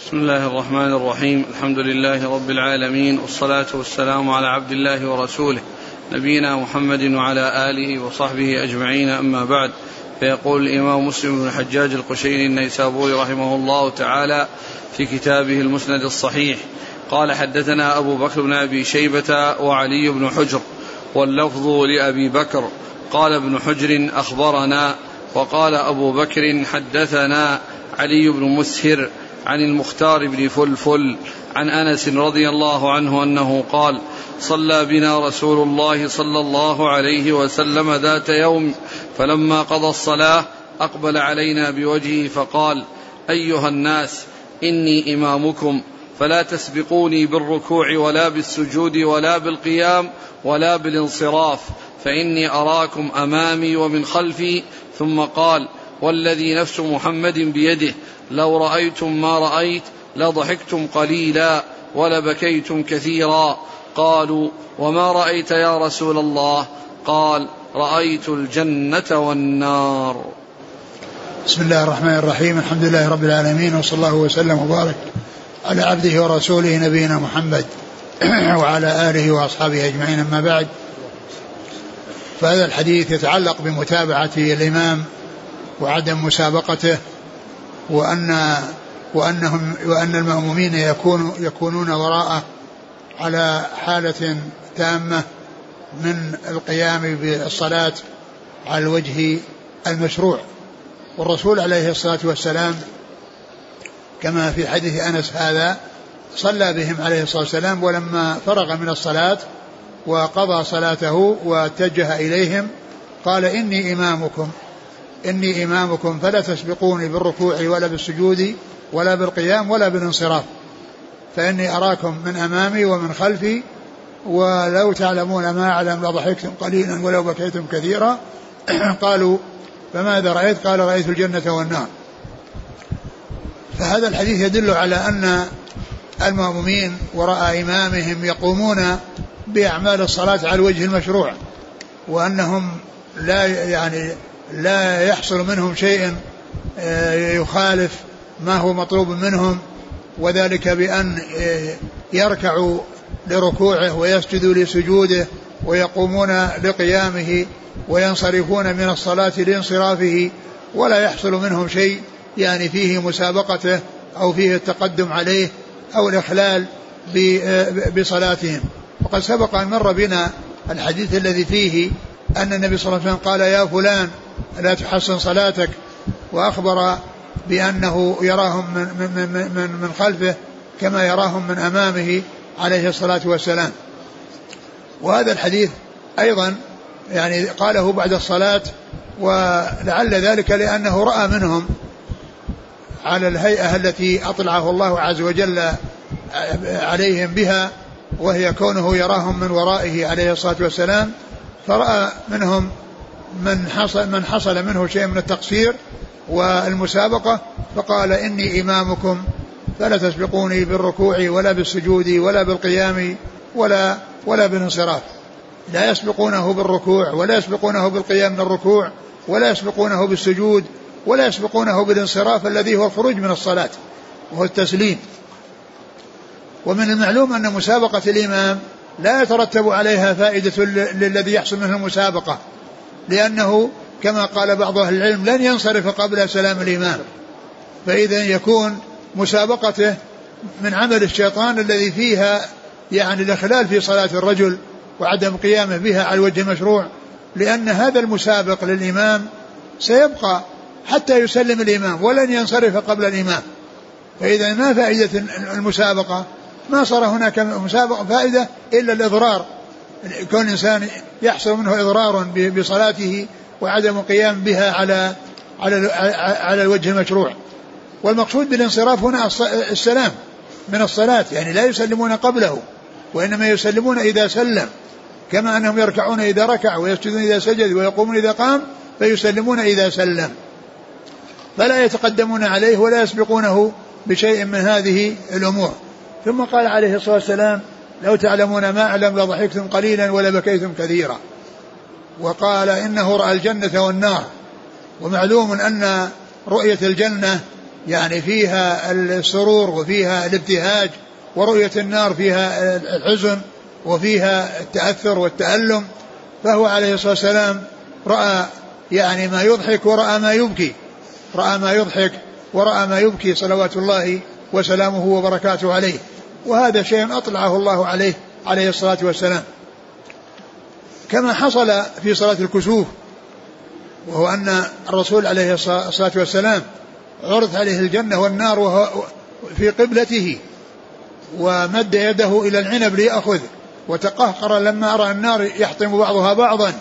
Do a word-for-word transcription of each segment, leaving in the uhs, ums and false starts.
بسم الله الرحمن الرحيم. الحمد لله رب العالمين، والصلاة والسلام على عبد الله ورسوله نبينا محمد وعلى آله وصحبه أجمعين، أما بعد. فيقول الإمام مسلم بن الحجاج القشيري النيسابوري رحمه الله تعالى في كتابه المسند الصحيح قال: حدثنا أبو بكر بن أبي شيبة وعلي بن حجر، واللفظ لأبي بكر. قال ابن حجر: أخبرنا. وقال أبو بكر: حدثنا علي بن مسهر عن المختار بن فلفل عن أنس رضي الله عنه أنه قال: صلى بنا رسول الله صلى الله عليه وسلم ذات يوم، فلما قضى الصلاة أقبل علينا بوجهه فقال: أيها الناس، إني إمامكم، فلا تسبقوني بالركوع ولا بالسجود ولا بالقيام ولا بالانصراف، فإني أراكم أمامي ومن خلفي. ثم قال: والذي نفس محمد بيده، لو رأيتم ما رأيت لضحكتم قليلا ولبكيتم كثيرا. قالوا: وما رأيت يا رسول الله؟ قال: رأيت الجنة والنار. بسم الله الرحمن الرحيم. الحمد لله رب العالمين، وصلى الله وسلم وبارك على عبده ورسوله نبينا محمد وعلى آله وأصحابه أجمعين، أما بعد. فهذا الحديث يتعلق بمتابعة الإمام وعدم مسابقته، وأن وأنهم وأن المأمومين يكون يكونون وراءه على حالة تامة من القيام بالصلاة على الوجه المشروع. والرسول عليه الصلاة والسلام كما في حديث أنس هذا صلى بهم عليه الصلاة والسلام، ولما فرغ من الصلاة وقضى صلاته واتجه إليهم قال: إني إمامكم إني إمامكم فلا تسبقوني بالركوع ولا بالسجود ولا بالقيام ولا بالانصراف، فإني أراكم من أمامي ومن خلفي، ولو تعلمون ما أعلم لضحكتم قليلا ولو بكيتم كثيرا. قالوا: فماذا رأيت؟ قال: رأيت الجنة والنار. فهذا الحديث يدل على أن المأمومين وراء إمامهم يقومون بأعمال الصلاة على الوجه المشروع، وأنهم لا يعني لا يحصل منهم شيء يخالف ما هو مطلوب منهم، وذلك بأن يركعوا لركوعه ويسجدوا لسجوده ويقومون لقيامه وينصرفون من الصلاة لانصرافه، ولا يحصل منهم شيء يعني فيه مسابقته أو فيه التقدم عليه أو الإخلال بصلاتهم. وقد سبق أن مر بنا الحديث الذي فيه أن النبي صلى الله عليه وسلم قال: يا فلان لا تحسن صلاتك، وأخبر بأنه يراهم من, من, من, من خلفه كما يراهم من أمامه عليه الصلاة والسلام. وهذا الحديث أيضا يعني قاله بعد الصلاة، ولعل ذلك لأنه رأى منهم على الهيئة التي أطلعه الله عز وجل عليهم بها، وهي كونه يراهم من ورائه عليه الصلاة والسلام، فرأى منهم من حصل, من حصل منه شيء من التقصير والمسابقة، فقال: إني إمامكم فلا تسبقوني بالركوع ولا بالسجود ولا بالقيام ولا, ولا بالانصراف. لا يسبقونه بالركوع ولا يسبقونه بالقيام من الركوع ولا يسبقونه بالسجود ولا يسبقونه بالانصراف الذي هو الخروج من الصلاة وهو التسليم. ومن المعلوم أن مسابقة الإمام لا يترتب عليها فائدة للذي يحصل منه المسابقة، لأنه كما قال بعض أهل العلم لن ينصرف قبل سلام الإمام، فإذا يكون مسابقته من عمل الشيطان الذي فيها يعني الإخلال في صلاة الرجل وعدم قيامه بها على الوجه المشروع، لأن هذا المسابق للإمام سيبقى حتى يسلم الإمام ولن ينصرف قبل الإمام. فإذا ما فائدة المسابقة؟ ما صار هناك مسابقة فائدة إلا الإضرار، كون إنسان يحصل منه إضرار بصلاته وعدم قيام بها على على على الوجه المشروع. والمقصود بالانصراف هنا السلام من الصلاة، يعني لا يسلمون قبله، وإنما يسلمون إذا سلم، كما أنهم يركعون إذا ركع ويسجدون إذا سجد ويقومون إذا قام، فيسلمون إذا سلم، فلا يتقدمون عليه ولا يسبقونه بشيء من هذه الأمور. ثم قال عليه الصلاة والسلام: لو تعلمون ما أعلم لضحكتم قليلا ولبكيتم كثيرا. وقال: إنه رأى الجنة والنار. ومعلوم أن رؤية الجنة يعني فيها السرور وفيها الابتهاج، ورؤية النار فيها الحزن وفيها التأثر والتألم. فهو عليه الصلاة والسلام رأى يعني ما يضحك ورأى ما يبكي، رأى ما يضحك ورأى ما يبكي صلوات الله وسلامه وبركاته عليه. وهذا شيء أطلعه الله عليه عليه الصلاة والسلام، كما حصل في صلاة الكسوف، وهو أن الرسول عليه الصلاة والسلام عرض عليه الجنة والنار وهو في قبلته، ومد يده إلى العنب ليأخذ، وتقهقر لما أرى النار يحطم بعضها بعضا.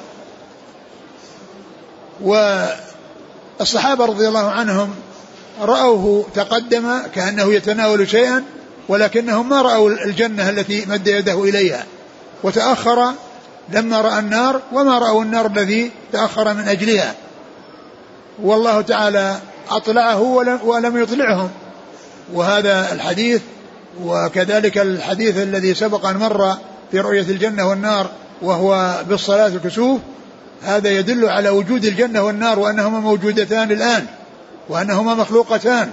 والصحابة رضي الله عنهم رأوه تقدم كأنه يتناول شيئا، ولكنهم ما رأوا الجنة التي مد يده إليها، وتأخر لما رأى النار وما رأوا النار الذي تأخر من أجلها. والله تعالى أطلعه ولم يطلعهم. وهذا الحديث وكذلك الحديث الذي سبق أن مر في رؤية الجنة والنار وهو بالصلاة الكسوف، هذا يدل على وجود الجنة والنار وأنهما موجودتان الآن وأنهما مخلوقتان.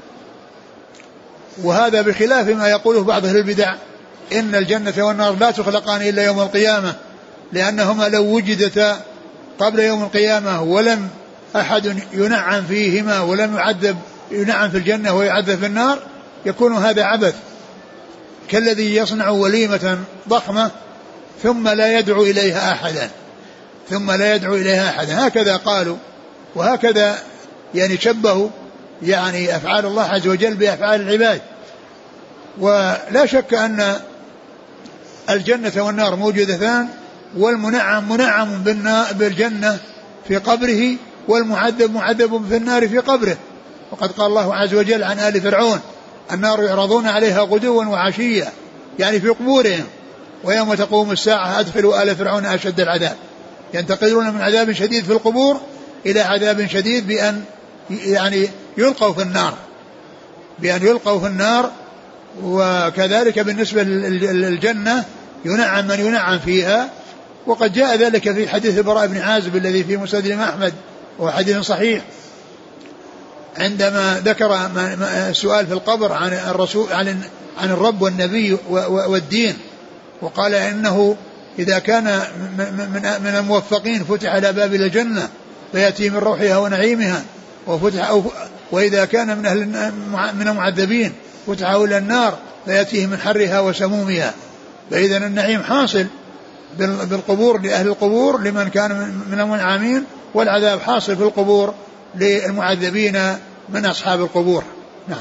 وهذا بخلاف ما يقوله بعض أهل البدع إن الجنة والنار لا تخلقان إلا يوم القيامة، لأنهما لو وجدتا قبل يوم القيامة ولم أحد ينعم فيهما ولم يعذب ينعم في الجنة ويعذب في النار يكون هذا عبث، كالذي يصنع وليمة ضخمة ثم لا يدعو إليها أحدا ثم لا يدعو إليها أحدا هكذا قالوا، وهكذا يعني شبهوا يعني أفعال الله عز وجل بأفعال العباد. ولا شك أن الجنة والنار موجودتان، والمنعم منعم بالجنة في قبره، والمعذب معذب في النار في قبره. وقد قال الله عز وجل عن آل فرعون: النار يعرضون عليها غدوا وعشيا، يعني في قبورهم، ويوم تقوم الساعة أدخلوا آل فرعون أشد العذاب. ينتقلون من عذاب شديد في القبور إلى عذاب شديد بأن يعني يلقوا في النار بأن يلقوا في النار. وكذلك بالنسبة للجنة ينعم من ينعم فيها، وقد جاء ذلك في حديث البراء بن عازب الذي في مسند الإمام أحمد وهو حديث صحيح، عندما ذكر السؤال في القبر عن الرسول عن عن الرب والنبي والدين، وقال إنه إذا كان من الموفقين فتح على باب الجنة فيأتي من روحها ونعيمها، وفتح أو وإذا كان من أهل من المعذبين فتح إلى النار فيأتيه من حرها وسمومها. فإذا النعيم حاصل بالقبور لأهل القبور لمن كان من المنعمين، والعذاب حاصل في القبور للمعذبين من أصحاب القبور. نعم.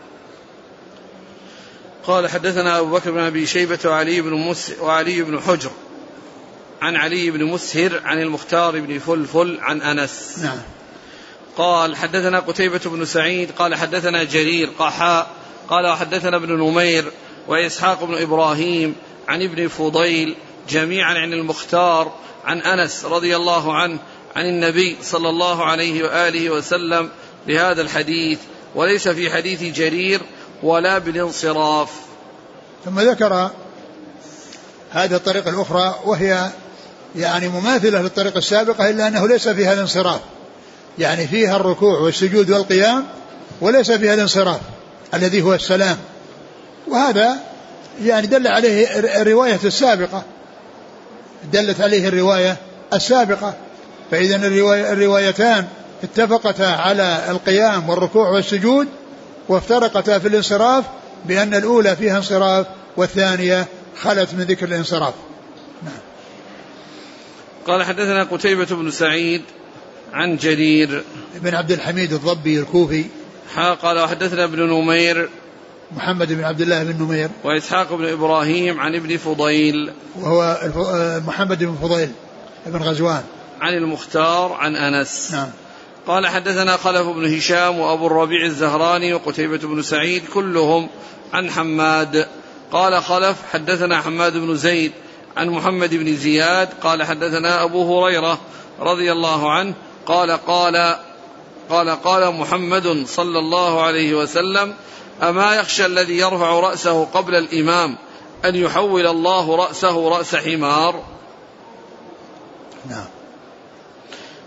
قال: حدثنا أبو بكر بن أبي شيبة وعلي بن مس وعلي بن حجر عن علي بن مسهر عن المختار بن فلفل عن أنس. نعم. قال: حدثنا قتيبة بن سعيد قال حدثنا جرير قحاء قال وحدثنا ابن نمير وإسحاق بن إبراهيم عن ابن فضيل جميعا عن المختار عن أنس رضي الله عنه عن النبي صلى الله عليه وآله وسلم بهذا الحديث، وليس في حديث جرير ولا بالانصراف. ثم ذكر هذه الطريقة الأخرى وهي يعني مماثلة للطريقة السابقة، إلا أنه ليس فيها الانصراف، يعني فيها الركوع والسجود والقيام وليس فيها الانصراف الذي هو السلام. وهذا يعني دل عليه الرواية السابقة دلت عليه الرواية السابقة فإذا الرواية الروايتان اتفقتا على القيام والركوع والسجود، وافترقتا في الانصراف بأن الأولى فيها انصراف والثانية خلت من ذكر الانصراف. نعم. قال: حدثنا قتيبة بن سعيد عن جرير بن عبد الحميد الضبي الكوفي قال: وحدثنا ابن نمير محمد بن عبد الله بن نمير وإسحاق بن إبراهيم عن ابن فضيل وهو محمد بن فضيل بن غزوان عن المختار عن أنس. نعم. قال: حدثنا خلف بن هشام وأبو الربيع الزهراني وقتيبة بن سعيد كلهم عن حماد. قال خلف: حدثنا حماد بن زيد عن محمد بن زياد قال: حدثنا أبو هريرة رضي الله عنه قال قال قال قال محمد صلى الله عليه وسلم: أما يخشى الذي يرفع رأسه قبل الإمام أن يحول الله رأسه رأس حمار. نعم.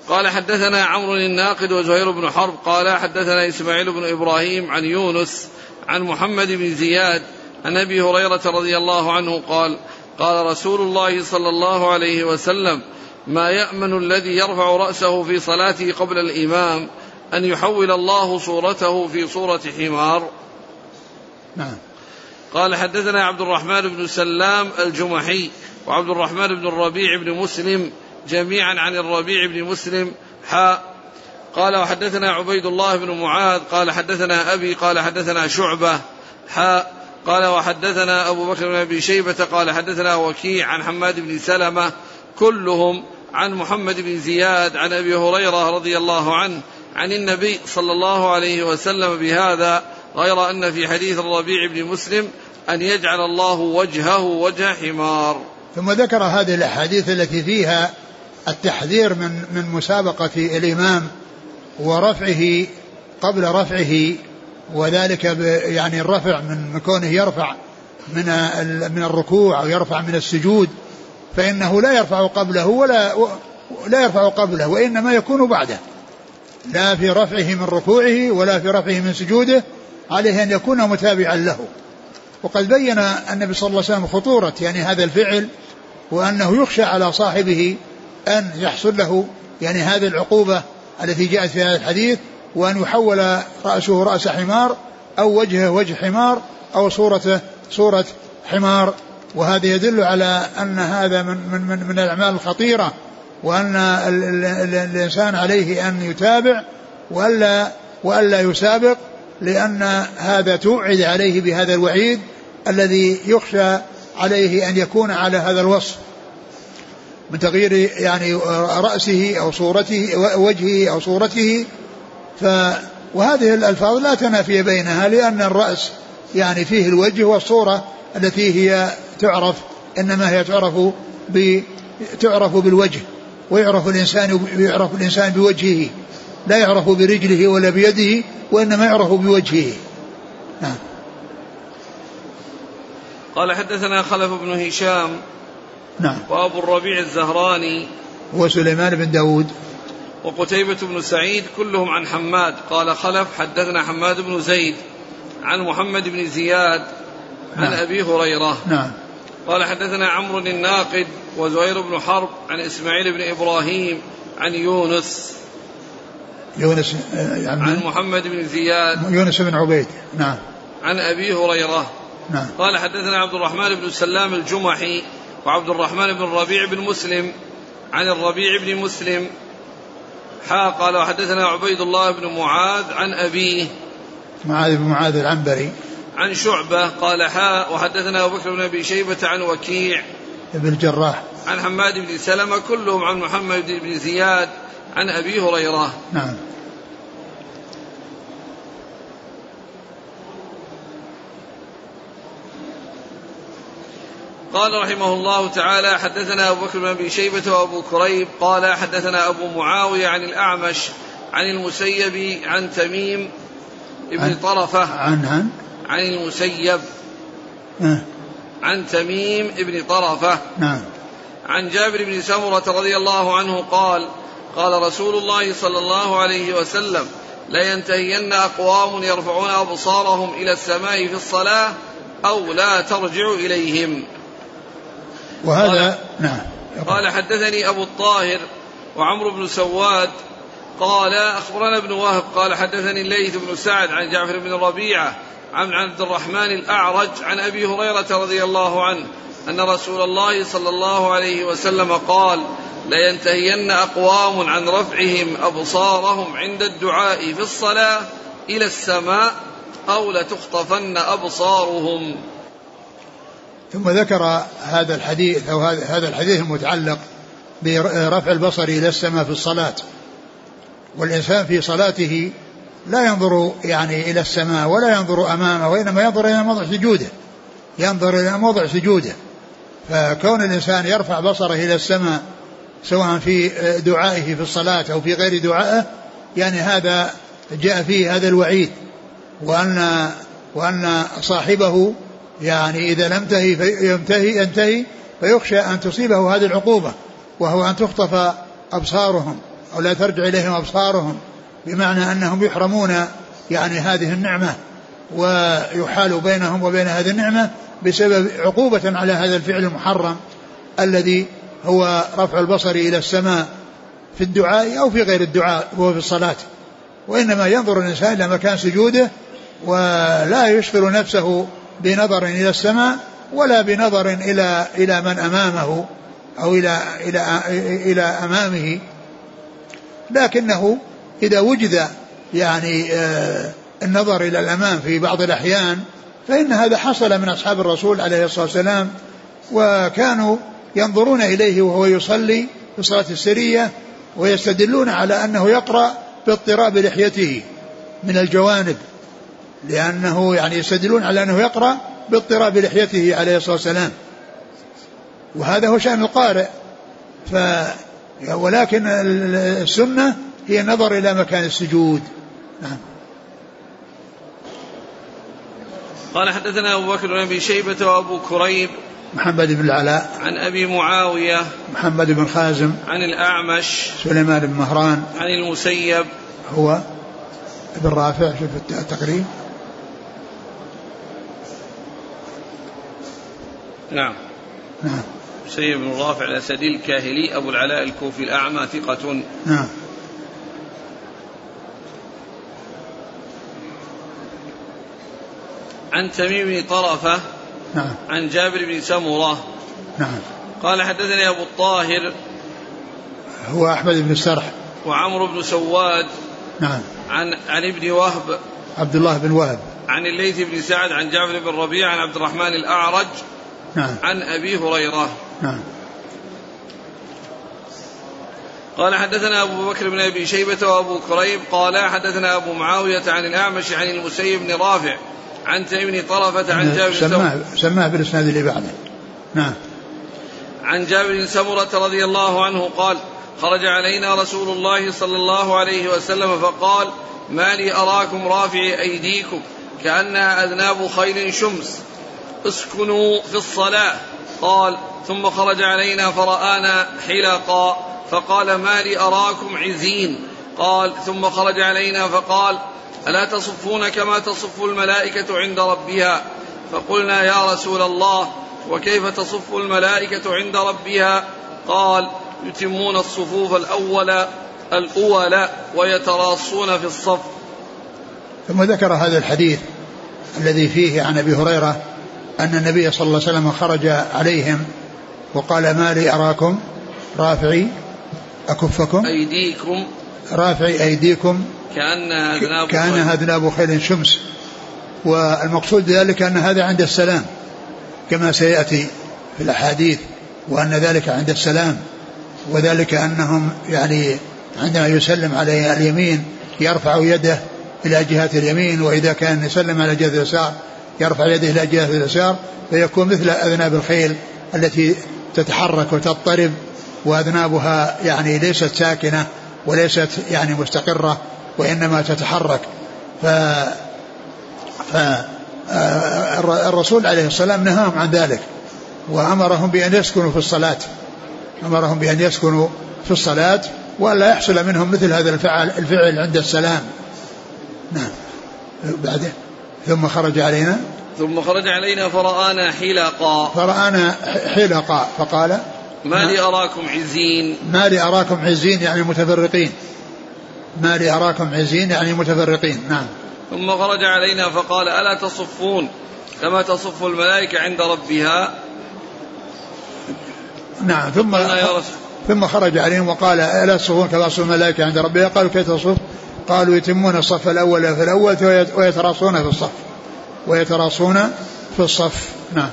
قال حدثنا عمرو الناقد وزهير بن حرب قال حدثنا إسماعيل بن إبراهيم عن يونس عن محمد بن زياد عن أبي هريرة رضي الله عنه قال قال رسول الله صلى الله عليه وسلم ما يأمن الذي يرفع رأسه في صلاته قبل الإمام أن يحول الله صورته في صورة حمار. نعم. قال حدثنا عبد الرحمن بن سلام الجمحي وعبد الرحمن بن الربيع بن مسلم جميعا عن الربيع بن مسلم حاء. قال وحدثنا عبيد الله بن معاذ قال حدثنا أبي قال حدثنا شعبة حاء. قال وحدثنا أبو بكر بن أبي شيبة قال حدثنا وكيع عن حماد بن سلمة كلهم عن محمد بن زياد عن أبي هريرة رضي الله عنه عن النبي صلى الله عليه وسلم بهذا غير أن في حديث الربيع بن مسلم أن يجعل الله وجهه وجه حمار. ثم ذكر هذه الأحاديث التي فيها التحذير من من مسابقة الإمام ورفعه قبل رفعه، وذلك يعني الرفع من كونه يرفع من من الركوع أو يرفع من السجود، فإنه لا يرفع قبله ولا لا يرفع قبله وإنما يكون بعده، لا في رفعه من ركوعه ولا في رفعه من سجوده، عليه أن يكون متابعا له. وقد بين النبي صلى الله عليه وسلم خطورة يعني هذا الفعل، وأنه يخشى على صاحبه أن يحصل له يعني هذه العقوبة التي جاءت في هذا الحديث، وأن يحول رأسه رأس حمار أو وجهه وجه حمار أو صورته صورة حمار. وهذا يدل على أن هذا من, من, من, من الأعمال الخطيرة، وأن ال ال ال الإنسان عليه أن يتابع وألا, وألا يسابق، لأن هذا توعد عليه بهذا الوعيد الذي يخشى عليه أن يكون على هذا الوصف من تغيير يعني رأسه أو صورته وجهه أو صورته. ف وهذه الألفاظ لا تنافي بينها، لأن الرأس يعني فيه الوجه والصورة التي هي تعرف إنما هي تعرف ب تعرف بالوجه، ويعرف الإنسان يعرف الإنسان بوجهه، لا يعرف برجله ولا بيده، وإنما يعرف بوجهه. نعم. قال حدثنا خلف بن هشام نعم وأبو الربيع الزهراني وسليمان بن داود وقتيبة بن سعيد كلهم عن حماد. قال خلف حدثنا حماد بن زيد عن محمد بن زياد عن نعم. أبي هريرة. نعم. قال حدثنا عمرو الناقد وزهير بن حرب عن إسماعيل بن إبراهيم عن يونس يونس يعني عن محمد بن زياد يونس بن عبيد نعم عن أبي هريرة. نعم. قال حدثنا عبد الرحمن بن سلام الجمحي وعبد الرحمن بن الربيع بن مسلم عن الربيع بن مسلم حا. قال وحدثنا عبيد الله بن معاذ عن أبيه معاذ بن معاذ العنبري عن شعبة قال حا. وحدثنا أبو بكر بن أبي شيبة عن وكيع ابن الجراح عن حماد بن سلمة كلهم عن محمد بن زياد عن أبي هريرة. نعم. قال رحمه الله تعالى حدثنا أبو بكر بن أبي شيبة وأبو كريب قال حدثنا أبو معاوية عن الأعمش عن المسيب عن تميم ابن عن طرفة عن عن, عن المسيب أه عن تميم ابن طرفة نعم. عن جابر بن سمرة رضي الله عنه قال قال رسول الله صلى الله عليه وسلم لا ينتهين أقوام يرفعون أبصارهم إلى السماء في الصلاة أو لا ترجع إليهم. وهذا قال نعم. قال حدثني أبو الطاهر وعمرو بن سواد قال أخبرنا ابن وهب قال حدثني الليث بن سعد عن جعفر بن ربيعة عن عبد الرحمن الأعرج عن أبي هريرة رضي الله عنه أن رسول الله صلى الله عليه وسلم قال لا ينتهين أقوام عن رفعهم أبصارهم عند الدعاء في الصلاة إلى السماء أو لتخطفن أبصارهم. ثم ذكر هذا الحديث أو هذا الحديث المتعلق برفع البصر إلى السماء في الصلاة. والإنسان في صلاته لا ينظر يعني إلى السماء ولا ينظر أمامه، وإنما ينظر إلى موضع سجوده ينظر إلى موضع سجوده فكون الإنسان يرفع بصره إلى السماء سواء في دعائه في الصلاة أو في غير دعائه يعني هذا جاء فيه هذا الوعيد، وأن وأن صاحبه يعني إذا لم ينتهي ينتهي فيخشى أن تصيبه هذه العقوبة، وهو أن تخطف أبصارهم أو لا ترجع إليهم أبصارهم، بمعنى أنهم يحرمون يعني هذه النعمة ويحال بينهم وبين هذه النعمة بسبب عقوبة على هذا الفعل المحرم الذي هو رفع البصر إلى السماء في الدعاء أو في غير الدعاء وهو في الصلاة. وإنما ينظر الإنسان إلى مكان سجوده ولا يشغل نفسه بنظر إلى السماء ولا بنظر إلى إلى من أمامه أو إلى إلى إلى أمامه، لكنه إذا وجد يعني النظر إلى الأمام في بعض الأحيان فإن هذا حصل من أصحاب الرسول عليه الصلاة والسلام، وكانوا ينظرون إليه وهو يصلي في الصلاة السرية ويستدلون على أنه يقرأ باضطراب لحيته من الجوانب، لأنه يعني يستدلون على أنه يقرأ باضطراب لحيته عليه الصلاة والسلام، وهذا هو شأن القارئ. ف ولكن السنة هي النظر إلى مكان السجود. نعم. قال حدثنا أبو بكر بن أبي شيبة وأبو كريب محمد بن العلاء عن أبي معاوية محمد بن خازم عن الأعمش سليمان بن مهران عن المسيب هو ابن رافع في التقريب. نعم نعم المسيب بن رافع الأسدي الكاهلي أبو العلاء الكوفي الأعمى ثقة. نعم. عن تميم بن طرفة نعم. عن جابر بن سمرة نعم. قال حدثني أبو الطاهر هو أحمد بن السرح وعمرو بن سواد نعم. عن عن ابن وهب عبد الله بن وهب عن الليث بن سعد عن جابر بن ربيع عن عبد الرحمن الأعرج نعم. عن أبي هريرة. نعم. قال حدثنا أبو بكر بن أبي شيبة وأبو كريب قال حدثنا أبو معاوية عن الأعمش عن المسيب بن رافع عن تميم بن طرفة عن جابر سماه سماه بالإسناد اللي بعده. نعم. عن جابر بن سمرة رضي الله عنه قال خرج علينا رسول الله صلى الله عليه وسلم فقال ما لي أراكم رافعي أيديكم كأنها أذناب خيل شمس اسكنوا في الصلاة. قال ثم خرج علينا فرآنا حلقا فقال ما لي أراكم عزين. قال ثم خرج علينا فقال ألا تصفون كما تصف الملائكة عند ربها؟ فقلنا يا رسول الله وكيف تصف الملائكة عند ربها؟ قال يتمون الصفوف الأول الأول ويتراصون في الصف. ثم ذكر هذا الحديث الذي فيه عن أبي هريرة أن النبي صلى الله عليه وسلم خرج عليهم وقال ما لي أراكم رافعي أكفكم أيديكم رافعي أيديكم كأنها أذناب كأنها أذناب خيل شمس. والمقصود ذلك أن هذا عند السلام كما سيأتي في الأحاديث، وأن ذلك عند السلام، وذلك أنهم يعني عندما يسلم على اليمين يرفع يده إلى جهة اليمين، وإذا كان يسلم على جهة اليسار يرفع يده إلى جهة اليسار، فيكون مثل أذناب الخيل التي تتحرك وتضطرب، وأذنابها يعني ليست ساكنة وليست يعني مستقرة وإنما تتحرك. ف فالرسول عليه السلام نهاهم عن ذلك وأمرهم بأن يسكنوا في الصلاة أمرهم بأن يسكنوا في الصلاة وألا يحصل منهم مثل هذا الفعل الفعل عند السلام. نعم. بعده ثم خرج علينا ثم خرج علينا فرآنا حلقا فرآنا حلقا فقال ما لي أراكم عزين ما لي أراكم عزين يعني متفرقين ما لي أراكم عزين يعني متفرقين. نعم. ثم خرج علينا فقال ألا تصفون كما تصف الملائكة عند ربها؟ نعم. ثم ثم خرج عليهم وقال ألا تصفون كما تصف الملائكة عند ربها؟ قالوا كيف تصف؟ قالوا يتمون الصف الأول في الأول ويتراصون في الصف ويتراصون في الصف. نعم.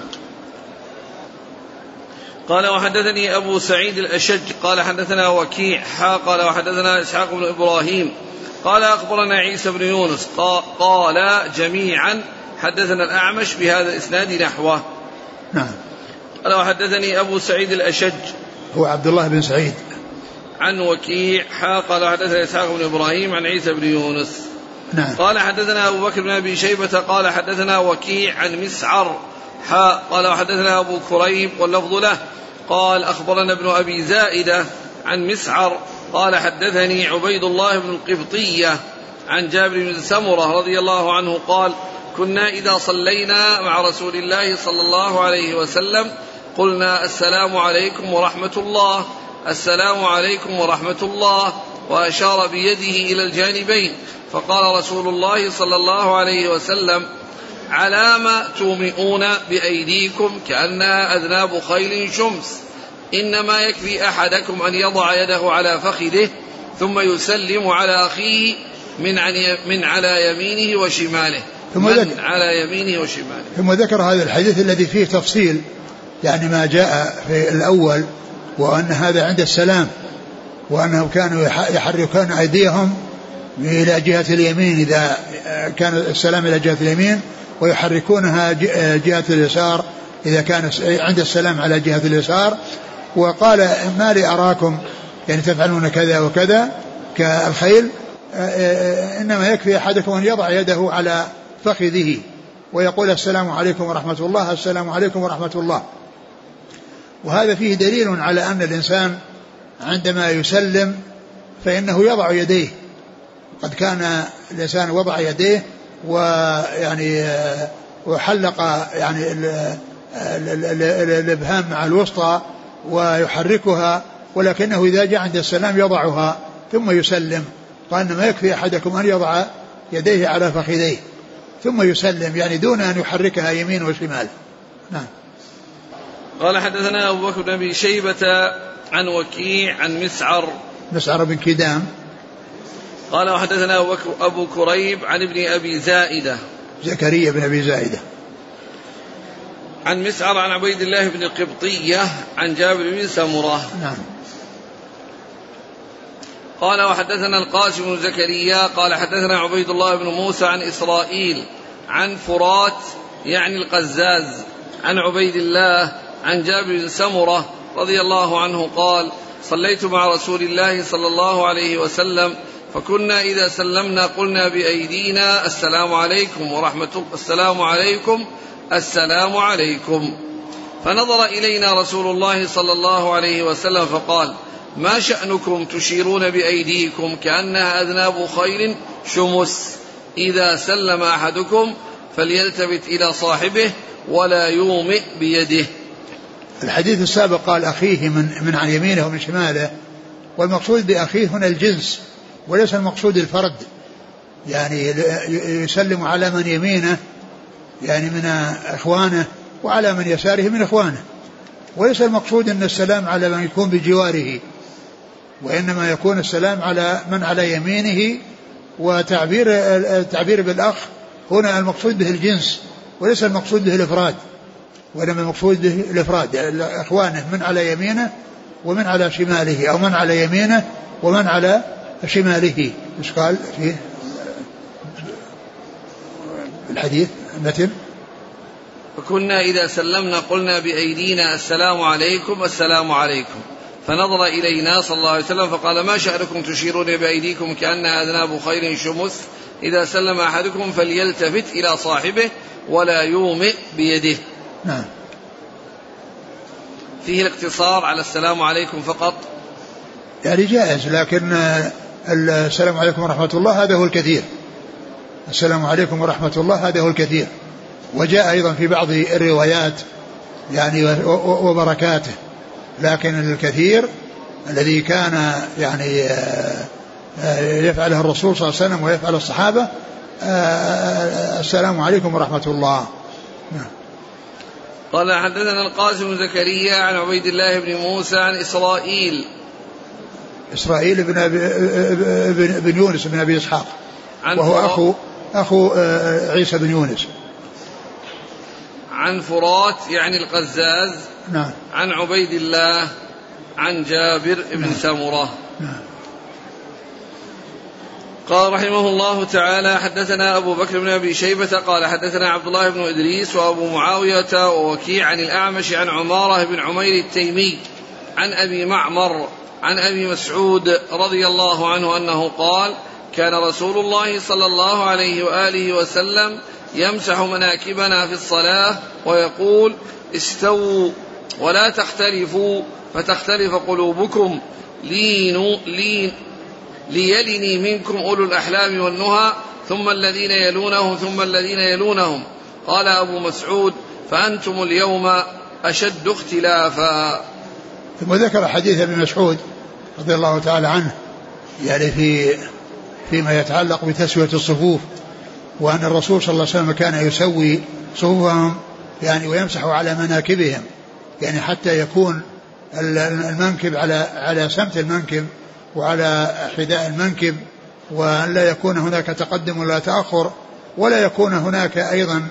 قال وحدثني أبو سعيد الأشج قال حدثنا وكيع حا قال وحدثنا إسحاق بن إبراهيم قال أخبرنا عيسى بن يونس قال جميعا حدثنا الأعمش بهذا الإسناد نحوه. نعم. قال وحدثني أبو سعيد الأشج هو عبد الله بن سعيد عن وكيع حا قال حدثنا إسحاق بن إبراهيم عن عيسى بن يونس. نعم. قال حدثنا أبو بكر بن أبي شيبة قال حدثنا وكيع عن مسعر حا قال وحدثنا أبو كريب واللفظ له قال أخبرنا ابن أبي زائدة عن مسعر قال حدثني عبيد الله بن القبطية عن جابر بن سمرة رضي الله عنه قال كنا إذا صلينا مع رسول الله صلى الله عليه وسلم قلنا السلام عليكم ورحمة الله السلام عليكم ورحمة الله، وأشار بيده إلى الجانبين، فقال رسول الله صلى الله عليه وسلم على ما تومئون بأيديكم كأنها أذناب خيل شمس، إنما يكفي أحدكم أن يضع يده على فخذه ثم يسلم على أخيه من, من على يمينه وشماله ثم من على يمينه وشماله. ثم ذكر هذا الحديث الذي فيه تفصيل يعني ما جاء في الأول، وأن هذا عند السلام، وأنهم كانوا يحركون أيديهم إلى جهة اليمين إذا كان السلام إلى جهة اليمين، ويحركونها جهة اليسار إذا كان عند السلام على جهة اليسار. وقال ما لي أراكم يعني تفعلون كذا وكذا كالخيل، إنما يكفي أحدكم أن يضع يده على فخذه ويقول السلام عليكم ورحمة الله السلام عليكم ورحمة الله. وهذا فيه دليل على أن الإنسان عندما يسلم فإنه يضع يديه. قد كان الإنسان وضع يديه ويعني وحلق يعني الإبهام مع الوسطى ويحركها، ولكنه إذا جاء عند السلام يضعها ثم يسلم. قال ما يكفي أحدكم أن يضع يديه على فخذيه ثم يسلم، يعني دون أن يحركها يمين وشمال. نعم. قال حدثنا أبو بكر بن أبي شيبة عن وكيع عن مسعر مسعر بن كدام قال وحدثنا أبو كريب عن ابن أبي زائدة زكريا بن أبي زائدة عن مسعر عن عبيد الله بن القبطية عن جابر بن سمرة. نعم. قال وحدثنا القاسم بن زكريا قال حدثنا عبيد الله بن موسى عن إسرائيل عن فرات يعني القزاز عن عبيد الله عن جابر بن سمرة رضي الله عنه قال صليت مع رسول الله صلى الله عليه وسلم فكنا إذا سلمنا قلنا بأيدينا السلام عليكم ورحمة الله السلام عليكم السلام عليكم، فنظر إلينا رسول الله صلى الله عليه وسلم فقال ما شأنكم تشيرون بأيديكم كأنها أذناب خيل شمس، إذا سلم أحدكم فليلتفت إلى صاحبه ولا يومئ بيده. الحديث السابق قال أخيه من, من عن يمينه ومن شماله، والمقصود بأخيه هنا الجنس وليس المقصود الفرد، يعني يسلم على من يمينه يعني من إخوانه وعلى من يساره من إخوانه، وليس المقصود أن السلام على من يكون بجواره، وإنما يكون السلام على من على يمينه. وتعبير التعبير بالأخ هنا المقصود به الجنس وليس المقصود به الإفراد، وإنما المقصود به الإفراد، يعني إخوانه من على يمينه ومن على شماله، أو من على يمينه ومن على شماله. إيش قال في الحديث المتن؟ فكنا إذا سلمنا قلنا بأيدينا السلام عليكم السلام عليكم، فنظر إلينا صلى الله عليه وسلم فقال ما شأنكم تشيرون بأيديكم كأنها أذناب خيل شمس، إذا سلم أحدكم فليلتفت إلى صاحبه ولا يومئ بيده. نعم. فيه الاقتصار على السلام عليكم فقط، يعني جائز، لكن السلام عليكم ورحمة الله هذا هو الكثير، السلام عليكم ورحمة الله هذا هو الكثير. وجاء أيضا في بعض الروايات يعني وبركاته، لكن الكثير الذي كان يعني يفعله الرسول صلى الله عليه وسلم ويفعل الصحابة السلام عليكم ورحمة الله. قال حدثنا القاسم بن زكريا عن عبيد الله بن موسى عن إسرائيل إسرائيل بن, بن يونس بن أبي إسحاق، وهو أخو, أخو عيسى بن يونس، عن فرات يعني القزاز. نعم. عن عبيد الله عن جابر بن نعم. سمرة. نعم. قال رحمه الله تعالى حدثنا أبو بكر بن أبي شيبة قال حدثنا عبد الله بن إدريس وأبو معاوية ووكيع عن الأعمش عن عمارة بن عمير التيمي عن أبي معمر عن أبي مسعود رضي الله عنه أنه قال كان رسول الله صلى الله عليه وآله وسلم يمسح مناكبنا في الصلاة ويقول استووا ولا تختلفوا فتختلف قلوبكم لين لين ليلني منكم أولو الأحلام والنهى ثم الذين يلونهم ثم الذين يلونهم. قال أبو مسعود فأنتم اليوم أشد اختلافا. ثم ذكر حديث ابن مسعود رضي الله تعالى عنه يعني في فيما يتعلق بتسوية الصفوف، وأن الرسول صلى الله عليه وسلم كان يسوي صفوفهم يعني ويمسح على مناكبهم، يعني حتى يكون المنكب على على سمت المنكب وعلى حذاء المنكب، وأن لا يكون هناك تقدم ولا تأخر، ولا يكون هناك أيضا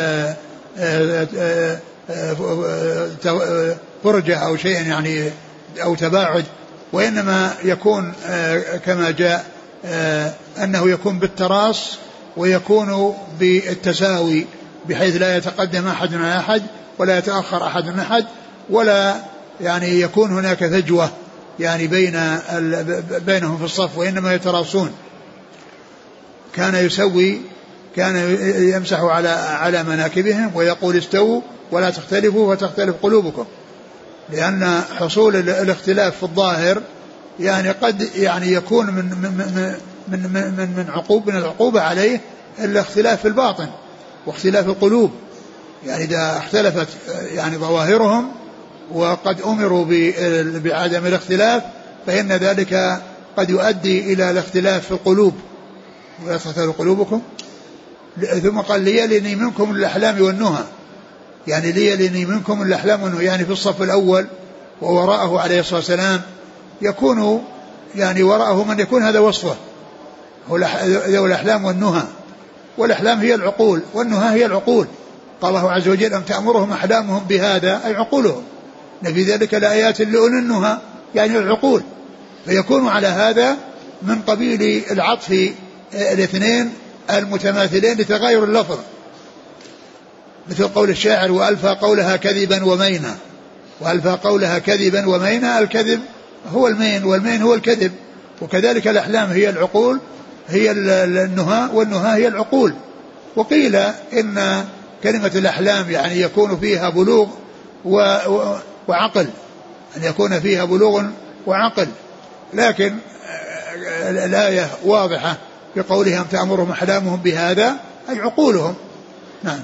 فرجة أو شيء يعني أو تباعد، وإنما يكون كما جاء أنه يكون بالتراص ويكون بالتساوي، بحيث لا يتقدم أحد على أحد ولا يتأخر أحد من أحد، ولا يعني يكون هناك فجوة يعني بين بينهم في الصف، وإنما يتراصون. كان يسوي كان يمسح على على مناكبهم ويقول استووا ولا تختلفوا فتختلف قلوبكم، لأن حصول الاختلاف في الظاهر يعني قد يعني يكون من من من من من, من عقوب من العقوبة عليه الاختلاف في الباطن واختلاف القلوب. يعني إذا اختلفت يعني ظواهرهم وقد أمروا بعدم الاختلاف فإن ذلك قد يؤدي إلى الاختلاف في القلوب. ولا تختلف قلوبكم. ثم قال ليلني منكم الأحلام والنهى، يعني ليلني منكم الأحلام والنهى، يعني في الصف الأول ووراءه عليه الصلاة والسلام يكون يعني وراءه من يكون هذا وصفه ذو الأحلام والنهى. والأحلام هي العقول والنهى هي العقول. قال الله عز وجل أم تأمرهم أحلامهم بهذا أي عقولهم، في ذلك لآيات لأولي النهى يعني العقول. فيكون على هذا من قبيل العطف الاثنين المتماثلين لتغاير اللفظ، مثل قول الشاعر وألفى قولها كذبا ومينا، وألفى قولها كذبا ومينا، الكذب هو المين والمين هو الكذب. وكذلك الأحلام هي العقول هي النهى والنهى هي العقول. وقيل إن كلمة الأحلام يعني يكون فيها بلوغ وعقل، أن يكون فيها بلوغ وعقل، لكن الآية واضحة بقولهم تأمرهم أحلامهم بهذا أي عقولهم. نعم.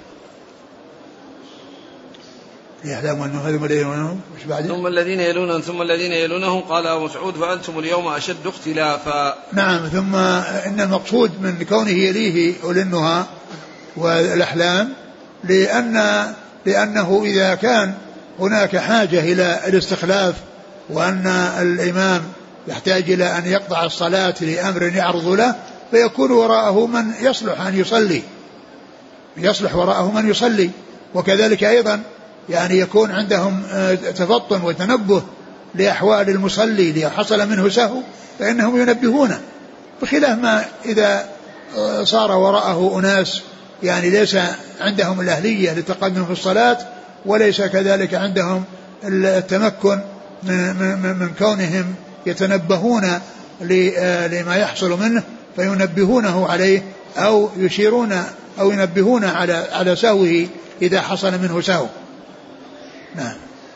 ثم الذين يلونهم ثم الذين يلونهم. قال أبو مسعود فأنتم اليوم أشد اختلافا. نعم. ثم إن المقصود من كونه يليه أولي النهى والأحلام لأن لأنه إذا كان هناك حاجة إلى الاستخلاف وأن الإمام يحتاج إلى أن يقطع الصلاة لأمر يعرض له فيكون وراءه من يصلح أن يصلي يصلح وراءه من يصلي. وكذلك أيضا يعني يكون عندهم تفطن وتنبه لأحوال المصلي لحصل منه سهو فإنهم ينبهونه، بخلاف ما إذا صار وراءه أناس يعني ليس عندهم الأهلية للتقدم في الصلاة وليس كذلك عندهم التمكن من, من, من كونهم يتنبهون لما يحصل منه فينبهونه عليه أو يشيرون أو ينبهون على على سهوه إذا حصل منه سهو. نعم.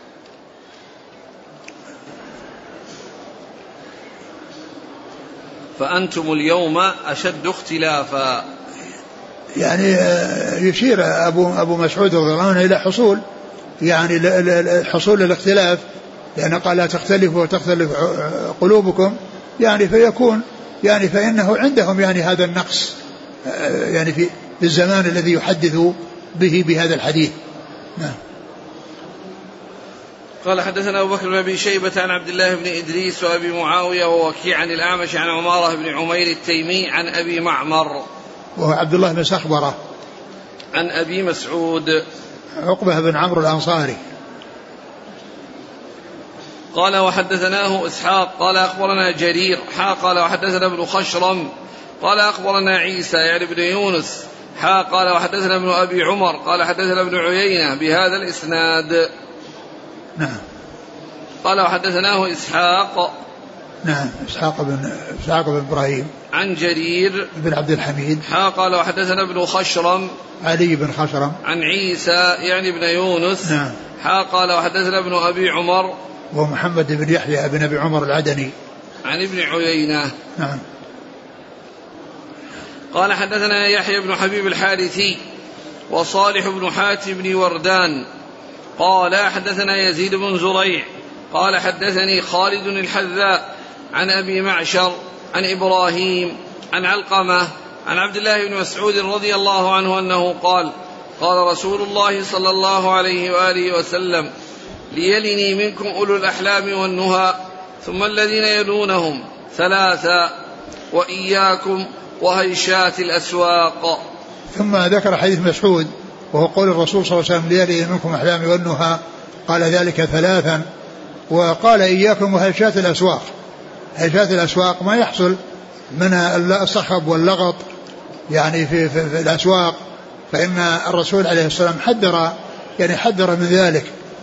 فأنتم اليوم أشد اختلافا، يعني يشير أبو أبو مسعود رضي الله عنه إلى حصول يعني حصول الاختلاف، لأن قال لا تختلفوا وتختلف قلوبكم، يعني فيكون يعني فإنه عندهم يعني هذا النقص يعني في الزمان الذي يحدث به بهذا الحديث. نعم. قال حدثنا أبو بكر بن أبي شيبة عن عبد الله بن إدريس وأبي معاوية ووكيع عن الأعمش عن عمارة بن عمير التيمي عن أبي معمر وهو عبد الله بن سخبرة عن أبي مسعود عقبة بن عمرو الأنصاري. قال وحدثناه إسحاق قال أخبرنا جرير حا قال وحدثنا ابن خشرم قال أخبرنا عيسى يعني ابن يونس حا قال وحدثنا ابن أبي عمر قال حدثنا ابن عيينة بهذا الإسناد. نعم. قال وحدثناه إسحاق نعم إسحاق بن إسحاق بن إبراهيم عن جرير بن عبد الحميد حا قال وحدثنا ابن خشرم علي بن خشرم عن عيسى يعني ابن يونس نعم. حا قال وحدثنا ابن أبي عمر ومحمد بن يحيى بن أبي عمر العدني عن ابن عيينة. نعم. قال حدثنا يحيى بن حبيب الحارثي وصالح بن حاتم بن وردان قال حدثنا يزيد بن زريع قال حدثني خالد الحذاء عن أبي معشر عن إبراهيم عن علقمة عن عبد الله بن مسعود رضي الله عنه أنه قال قال رسول الله صلى الله عليه وآله وسلم ليلني منكم أولو الأحلام والنهى ثم الذين يلونهم ثلاثا وإياكم وهيشات الأسواق. ثم ذكر حديث مسعود وهو قول الرسول صلى الله عليه وسلم ليلني منكم أحلام والنهى قال ذلك ثلاثا وقال إياكم وهيشات الأسواق. هيشات الأسواق ما يحصل من الصخب واللغط يعني في, في, في الأسواق فإن الرسول عليه الصلاة والسلام حذر يعني حذر من ذلك.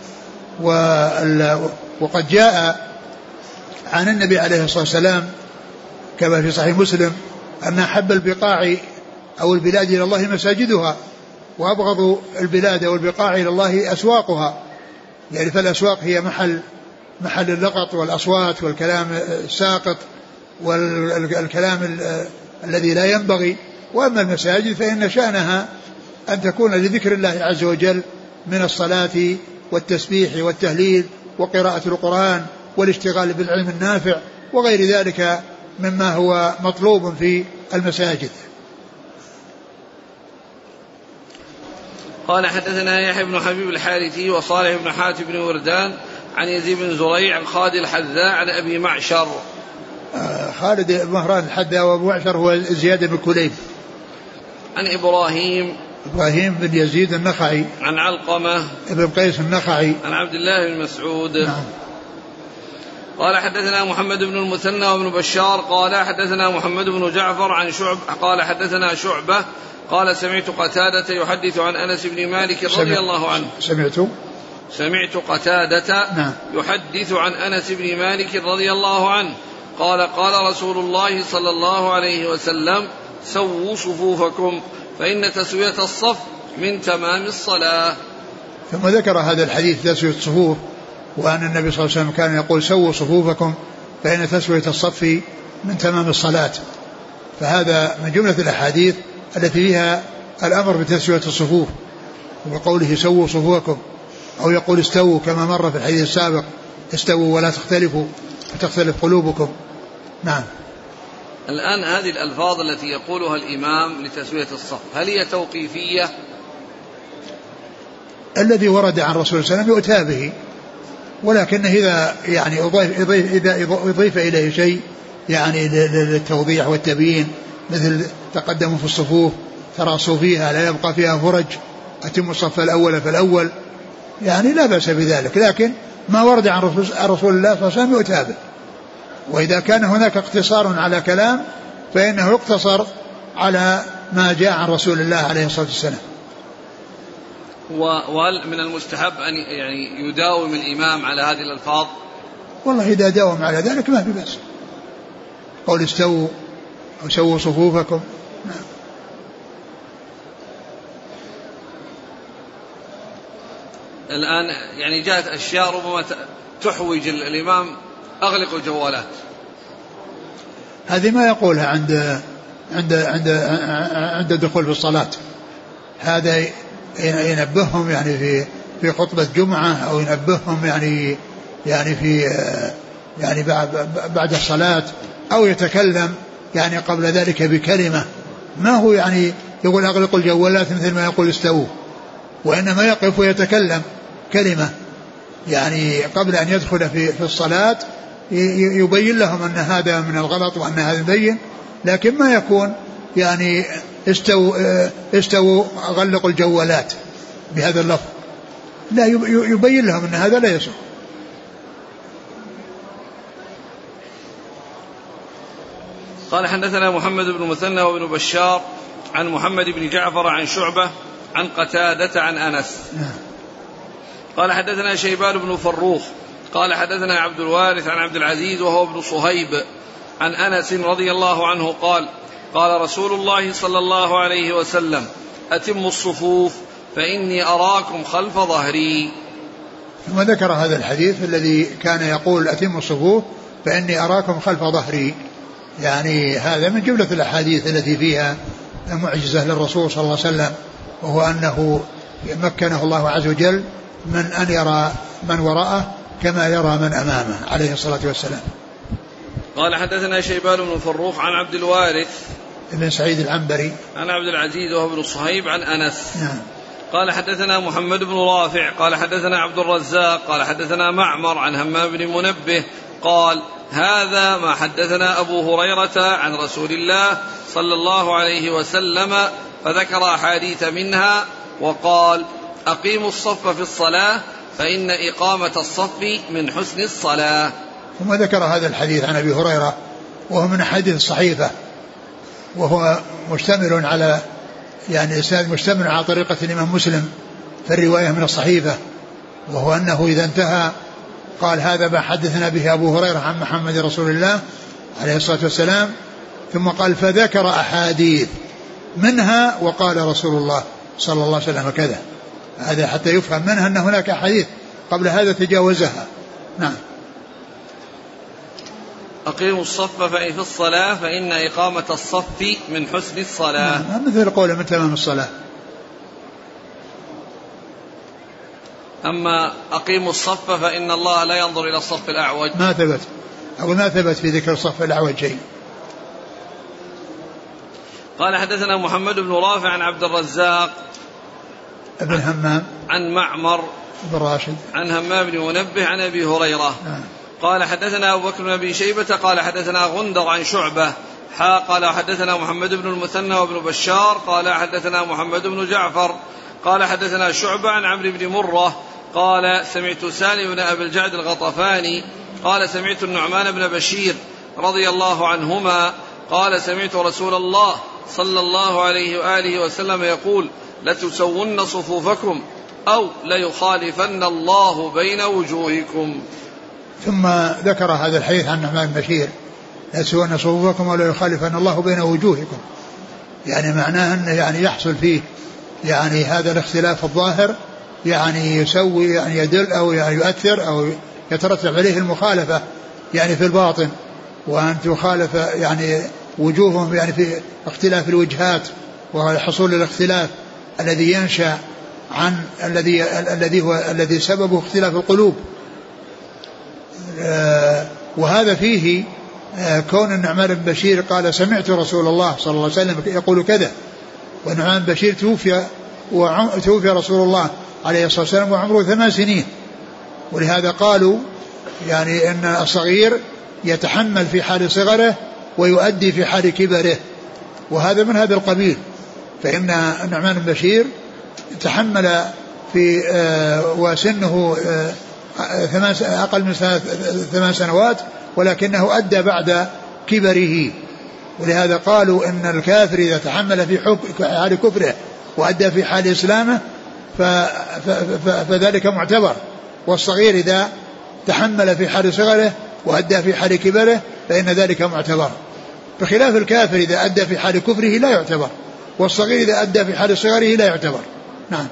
وقد جاء عن النبي عليه الصلاة والسلام كما في صحيح مسلم أن أحب البقاع أو البلاد إلى الله مساجدها وأبغض البلاد أو البقاع إلى الله أسواقها يعني فالأسواق هي محل محل اللغط والأصوات والكلام الساقط والكلام الذي لا ينبغي. وأما المساجد فإن شأنها أن تكون لذكر الله عز وجل من الصلاة والتسبيح والتهليل وقراءة القرآن والاشتغال بالعلم النافع وغير ذلك مما هو مطلوب في المساجد. قال حدثنا يحيى بن حبيب الحارثي وصالح بن حاتم بن وردان عن يزيد بن زريع عن خالد الحذاء عن أبي معشر. آه خالد بن مهران الحذاء وأبو معشر هو زياد بن كليب. عن إبراهيم إبراهيم بن يزيد النخعي عن علقمة ابن قيس النخعي عن عبد الله بن مسعود. نعم. قال حدثنا محمد بن المثنى وابن بشار قال حدثنا محمد بن جعفر عن شعب قال حدثنا شعبة قال سمعت قتادة يحدث عن أنس بن مالك رضي الله عنه. سمعت سمعت قتادة نعم. يحدث عن أنس بن مالك رضي الله عنه قال قال رسول الله صلى الله عليه وسلم سووا صفوفكم فإن تسوية الصف من تمام الصلاة. ثم ذكر هذا الحديث تسوية الصفوف وأن النبي صلى الله عليه وسلم كان يقول سووا صفوفكم فإن تسوية الصف من تمام الصلاة. فهذا من جملة الأحاديث التي فيها الأمر بتسوية الصفوف وقوله سووا صفوفكم أو يقول استووا كما مر في الحديث السابق استووا ولا تختلفوا فتختلف قلوبكم. نعم. الآن هذه الألفاظ التي يقولها الإمام لتسوية الصف هل هي توقيفية؟ الذي ورد عن رسول صلى الله عليه وسلم يؤتى به ولكن إذا يعني أضيف, إضيف, إذا أضيف إليه شيء يعني للتوضيح والتبيين مثل تقدموا في الصفوف تراصوا فيها لا يبقى فيها فرج أتموا الصف الأول فالأول يعني لا بأس بذلك لكن ما ورد عن رسول الله صلى الله عليه وسلم يؤتى به. وإذا كان هناك اقتصار على كلام فإنه يقتصر على ما جاء عن رسول الله عليه الصلاة والسلام. وهل من المستحب أن يعني يداوم الإمام على هذه الألفاظ؟ والله إذا داوم على ذلك ما في بأس. قول استووا أو سووا صفوفكم. نعم. الآن يعني جاءت أشياء ربما تحوج الإمام أغلق الجوالات هذه ما يقولها عند عند عند عند الدخول في الصلاة. هذا ينبههم يعني في في خطبة جمعة أو ينبههم يعني يعني في يعني بعد الصلاة أو يتكلم يعني قبل ذلك بكلمة ما هو يعني يقول أغلق الجوالات مثل ما يقول استووا وإنما يقف ويتكلم كلمة يعني قبل أن يدخل في في الصلاة يبين لهم أن هذا من الغلط وأن هذا يبين لكن ما يكون يعني استووا استووا غلقوا الجوالات بهذا اللفظ لا يبين لهم أن هذا لا يصح. قال حدثنا محمد بن مثنى وابن بشار عن محمد بن جعفر عن شعبة عن قتادة عن أنس. قال حدثنا شيبان بن فروخ قال حدثنا عبد الوارث عن عبد العزيز وهو ابن صهيب عن أنس رضي الله عنه قال قال رسول الله صلى الله عليه وسلم أتموا الصفوف فإني أراكم خلف ظهري. ثم ذكر هذا الحديث الذي كان يقول أتم الصفوف فإني أراكم خلف ظهري، يعني هذا من جملة الأحاديث التي فيها معجزة للرسول صلى الله عليه وسلم، وهو أنه مكنه الله عز وجل من أن يرى من وراءه كما يرى من أمامه عليه الصلاة والسلام. قال حدثنا شيبان بن فروخ عن عبد الوارث ابن سعيد العنبري عن عبد العزيز وهو ابن صهيب عن أنس. نعم. قال حدثنا محمد بن رافع قال حدثنا عبد الرزاق قال حدثنا معمر عن همام بن منبه قال هذا ما حدثنا أبو هريرة عن رسول الله صلى الله عليه وسلم، فذكر أحاديث منها وقال أقيموا الصف في الصلاة فإن إقامة الصف من حسن الصلاة. ثم ذكر هذا الحديث عن أبي هريرة وهو من حديث الصحيفة، وهو مشتمل على يعني إسناد مشتمل على طريقة الإمام مسلم في الرواية من الصحيفة، وهو أنه إذا انتهى قال هذا ما حدثنا به أبو هريرة عن محمد رسول الله عليه الصلاة والسلام، ثم قال فذكر أحاديث منها وقال رسول الله صلى الله عليه وسلم كذا، هذا حتى يفهم منها أن هناك أحاديث قبل هذا تجاوزها. نعم. أقيموا الصف فإن في الصلاة فإن إقامة الصف من حسن الصلاة. نعم. مثل قوله من تمام الصلاة. أما أقيموا الصف فإن الله لا ينظر إلى الصف الأعوج ما ثبت أو ما ثبت في ذكر الصف الأعوج شيء. قال حدثنا محمد بن رافع عن عبد الرزاق ابن همام عن معمر بن راشد عن همام بن منبه عن أبي هريرة. نعم. قال حدثنا أبو بكر بن أبي شيبة قال حدثنا غندر عن شعبة حا قال حدثنا محمد بن المثنى وابن بشار قال حدثنا محمد بن جعفر قال حدثنا شعبة عن عمرو بن مرة قال سمعت سالم بن أبي الجعد الغطفاني قال سمعت النعمان بن بشير رضي الله عنهما قال سمعت رسول الله صلى الله عليه وآله وسلم يقول لتسون صفوفكم أو ليخالفن الله بين وجوهكم. ثم ذكر هذا الحديث عن النعمان بن بشير لتسون صفوفكم أو ليخالفن الله بين وجوهكم، يعني معناه أنه يعني يحصل فيه يعني هذا الاختلاف الظاهر يعني يسوي يعني يدل أو يعني يؤثر أو يترتب عليه المخالفة يعني في الباطن، وأن تخالف يعني وجوههم يعني في اختلاف الوجهات وحصول الاختلاف الذي ينشأ عن الذي الذي هو الذي سببه اختلاف القلوب. وهذا فيه كون النعمان بن بشير قال سمعت رسول الله صلى الله عليه وسلم يقول كذا، والنعمان بن بشير توفي وتوفي رسول الله عليه الصلاة والسلام وعمره ثمان سنين، ولهذا قالوا يعني أن الصغير يتحمل في حال صغره ويؤدي في حال كبره، وهذا من هذا القبيل. فإن النعمان بن بشير تحمل في وسنه أقل من ثمان سنوات ولكنه أدى بعد كبره، ولهذا قالوا إن الكافر إذا تحمل في حال كفره وأدى في حال إسلامه فذلك معتبر، والصغير إذا تحمل في حال صغره وأدى في حال كبره فإن ذلك معتبر، بخلاف الكافر إذا أدى في حال كفره لا يعتبر، والصغير إذا أدى في حال صغره لا يعتبر. نعم.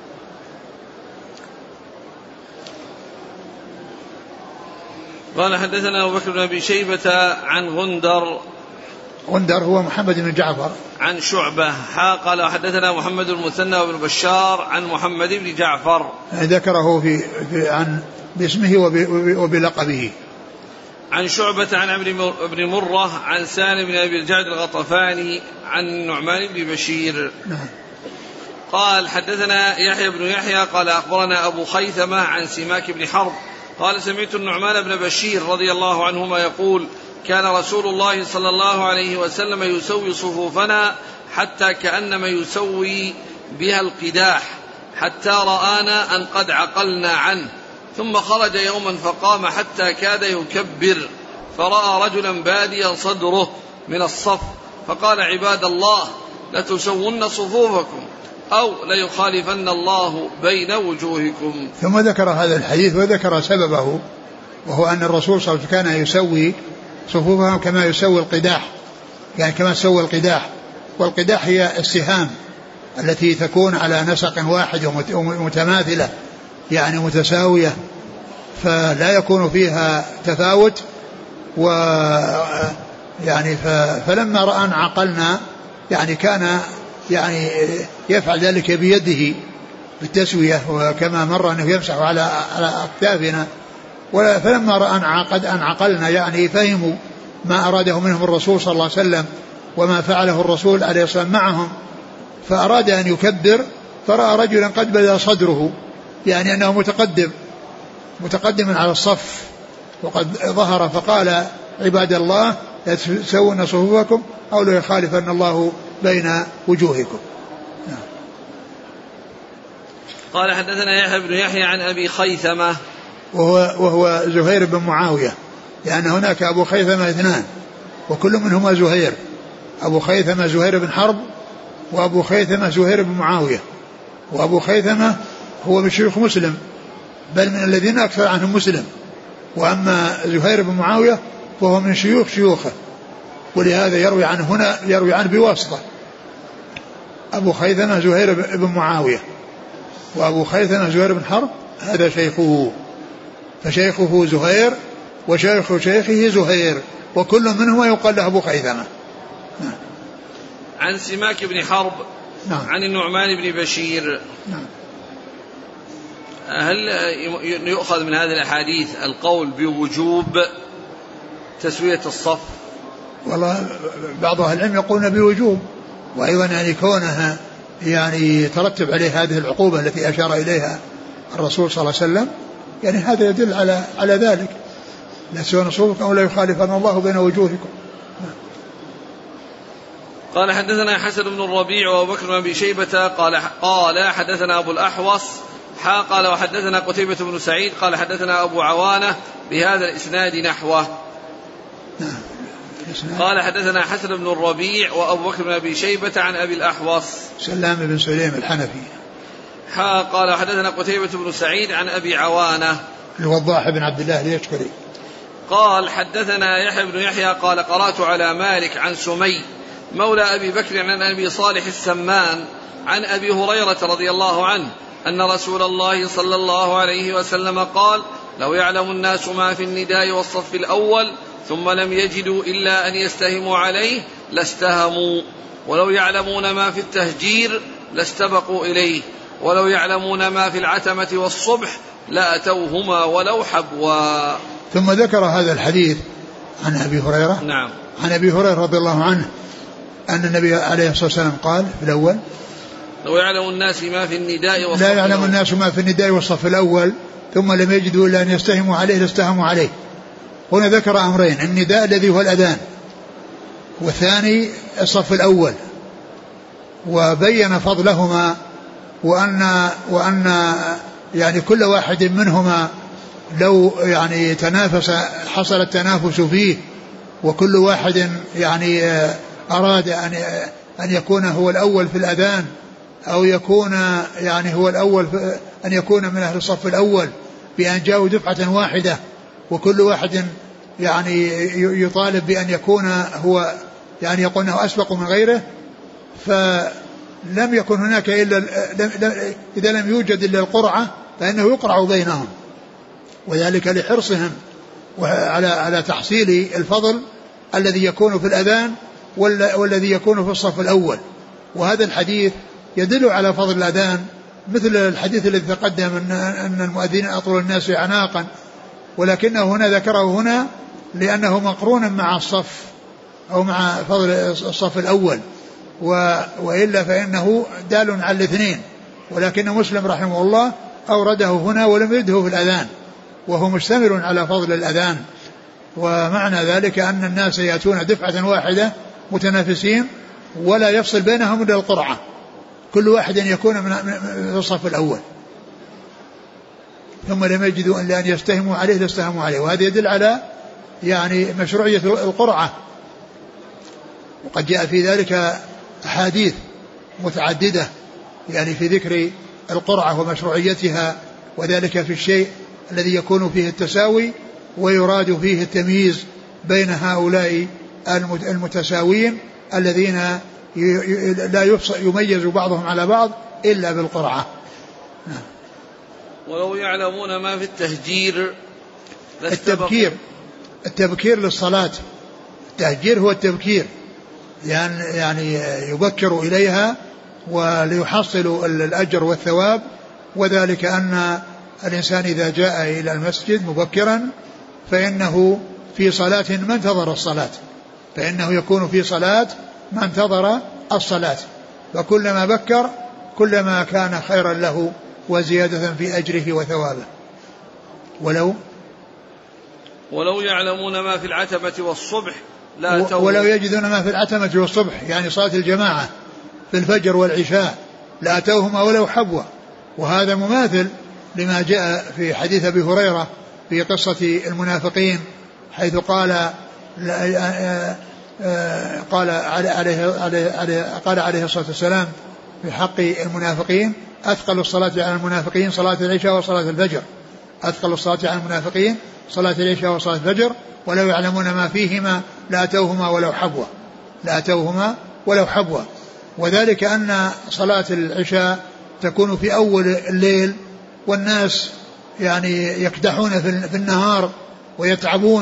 قال حدثنا أبو بكر بن أبي شيبة عن غندر غندر هو محمد بن جعفر عن شعبة حا قال حدثنا محمد المثنى وابن بشار عن محمد بن جعفر ذكره في, في عن باسمه وبلقبه عن شعبة عن عمرو بن مرة عن سالم بن أبي الجعد الغطفاني عن النعمان بن بشير. نعم. قال حدثنا يحيى بن يحيى قال أخبرنا أبو خيثمة عن سماك بن حرب قال سمعت النعمان بن بشير رضي الله عنهما يقول كان رسول الله صلى الله عليه وسلم يسوي صفوفنا حتى كأنما يسوي بها القداح حتى رآنا أن قد عقلنا عنه، ثم خرج يوما فقام حتى كاد يكبر فرأى رجلا باديا صدره من الصف فقال عباد الله لتسون صفوفكم أو ليخالفن الله بين وجوهكم. ثم ذكر هذا الحديث وذكر سببه، وهو أن الرسول صلى الله عليه وسلم كان يسوي صفوفهم كما يسوي القداح، يعني كما يسوي القداح، والقداح هي السهام التي تكون على نسق واحد ومتماثلة يعني متساوية فلا يكون فيها تفاوت، و يعني فلما رأى أن عقلنا يعني كان يعني يفعل ذلك بيده بالتسوية، وكما مر أنه يمسح على على أكتافنا. فلما رأى أن عقد أن عقلنا يعني فهموا ما أراده منهم الرسول صلى الله عليه وسلم وما فعله الرسول عليه الصلاة والسلام معهم، فأراد أن يكبر، فرأى رجلا قد بدا صدره، يعني أنه متقدم متقدم على الصف وقد ظهر، فقال عباد الله لا تسوون صفوفكم أو لا يخالفن الله بين وجوهكم. قال حدثنا يحيى بن يحيى عن أبي خيثمة وهو, وهو زهير بن معاوية، لأن هناك أبو خيثمة اثنان وكل منهما زهير، أبو خيثمة زهير بن حرب وأبو خيثمة زهير بن معاوية. وأبو خيثمة هو من شيوخ مسلم، بل من الذين أكثر عنهم مسلم، وأما زهير بن معاوية فهو من شيوخ شيوخه، ولهذا يروي عنه هنا يروي عنه بواسطة. أبو خيثمة زهير بن معاوية وأبو خيثمة زهير بن حرب هذا شيخه، فشيخه زهير وشيخ شيخه زهير، وكل منهما يقال له أبو خيثمة. نعم. عن سماك بن حرب. نعم. عن النعمان بن بشير. نعم. هل يؤخذ من هذه الأحاديث القول بوجوب تسوية الصف؟ والله بعض أهل العلم يقولون بوجوب، وأيضا يعني كونها يعني يترتب عليه هذه العقوبة التي أشار إليها الرسول صلى الله عليه وسلم، يعني هذا يدل على على ذلك، لا تسوون صفوفكم أو لا يخالفن الله بين وجوهكم. قال حدثنا حسن بن الربيع وأبو بكر بن أبي شيبة قال قال حدثنا أبو الأحوص حا قال وحدثنا قتيبة بن سعيد قال حدثنا أبو عوانة بهذا الإسناد نحوه. قال حدثنا حسن بن الربيع وأبو بكر بن أبي شيبة عن أبي الأحوص سلام بن سليم الحنفي. حا قال حدثنا قتيبة بن سعيد عن أبي عوانة الوضاح بن عبد الله اليشكري. قال حدثنا يحيى بن يحيى قال قرأت على مالك عن سمي مولى أبي بكر عن أبي صالح السمان عن أبي هريرة رضي الله عنه أن رسول الله صلى الله عليه وسلم قال لو يعلم الناس ما في النداء والصف الأول ثم لم يجدوا إلا أن يستهموا عليه لاستهموا، ولو يعلمون ما في التهجير لاستبقوا إليه، ولو يعلمون ما في العتمة والصبح لأتوهما ولو حبوا. ثم ذكر هذا الحديث عن أبي هريرة. نعم. عن أبي هريرة رضي الله عنه أن النبي عليه الصلاة والسلام قال في الأول لو يعلم الناس ما في النداء والصف لا يعلم الناس ما في النداء والصف الأول ثم لم يجدوا إلا أن يستهموا عليه لاستهموا عليه. هنا ذكر أمرين: النداء الذي هو الأذان، والثاني الصف الأول، وبين فضلهما وأن وأن يعني كل واحد منهما لو يعني تنافس حصل التنافس فيه، وكل واحد يعني أراد أن أن يكون هو الأول في الأذان أو يكون يعني هو الأول أن يكون من أهل الصف الأول بأن جاءوا دفعة واحدة، وكل واحد يعني يطالب بأن يكون هو يعني يقول أنه أسبق من غيره، فلم يكن هناك إلا إذا لم يوجد إلا القرعة فإنه يقرع بينهم، وذلك لحرصهم على على تحصيل الفضل الذي يكون في الأذان والذي يكون في الصف الأول. وهذا الحديث يدل على فضل الأذان مثل الحديث الذي تقدم أن المؤذنين أطول الناس عناقا، ولكنه هنا ذكره هنا لأنه مقرون مع الصف أو مع فضل الصف الأول، وإلا فإنه دال على الاثنين، ولكن مسلم رحمه الله أورده هنا ولم يرده في الأذان، وهو مشتمل على فضل الأذان. ومعنى ذلك أن الناس يأتون دفعة واحدة متنافسين ولا يفصل بينهم إلا القرعة، كل واحد يكون من الصف الأول، ثم لم يجدوا إلا أن يستهموا عليه لاستهموا عليه. وهذا يدل على يعني مشروعية القرعة، وقد جاء في ذلك أحاديث متعددة يعني في ذكر القرعة ومشروعيتها، وذلك في الشيء الذي يكون فيه التساوي ويراد فيه التمييز بين هؤلاء المتساوين الذين لا يميز بعضهم على بعض إلا بالقرعة. ولو يعلمون ما في التهجير التبكير التبكير للصلاة. التهجير هو التبكير يعني, يعني يبكر إليها وليحصل الأجر والثواب. وذلك أن الإنسان إذا جاء إلى المسجد مبكرا فإنه في صلاة ما انتظر الصلاة فإنه يكون في صلاة ما انتظر الصلاة. فكلما بكر كلما كان خيرا له وزيادة في أجره وثوابه. ولو ولو يعلمون ما في العتمة والصبح لا أتوه. ولو يجدون ما في العتمة والصبح يعني صلاة الجماعة في الفجر والعشاء لا أتوهما ولو حبوا. وهذا مماثل لما جاء في حديث أبي هريرة في قصة المنافقين حيث قال قال عليه, عليه, قال عليه الصلاة والسلام في حق المنافقين أثقل الصلاة على المنافقين صلاة العشاء وصلاة الفجر. أثقل الصلاة على المنافقين صلاة العشاء وصلاة الفجر ولو يعلمون ما فيهما لأتوهما ولو حبوا لأتوهما ولو حبوا. وذلك أن صلاة العشاء تكون في أول الليل والناس يعني يكدحون في النهار ويتعبون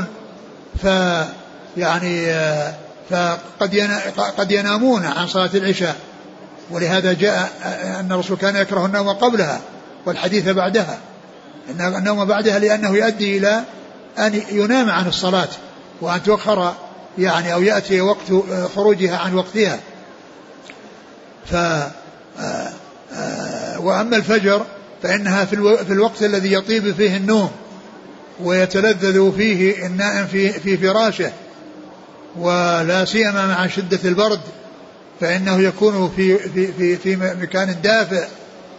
فيعني فقد قد ينامون عن صلاة العشاء. ولهذا جاء أن الرسول كان يكره النوم قبلها والحديث بعدها إن النوم بعدها لأنه يؤدي إلى أن ينام عن الصلاة وأن تؤخر يعني أو يأتي وقت خروجها عن وقتها. ف وأما الفجر فإنها في الوقت الذي يطيب فيه النوم ويتلذذ فيه النائم في في فراشه ولا سيما مع شدة البرد فإنه يكون في في في, في مكان دافئ.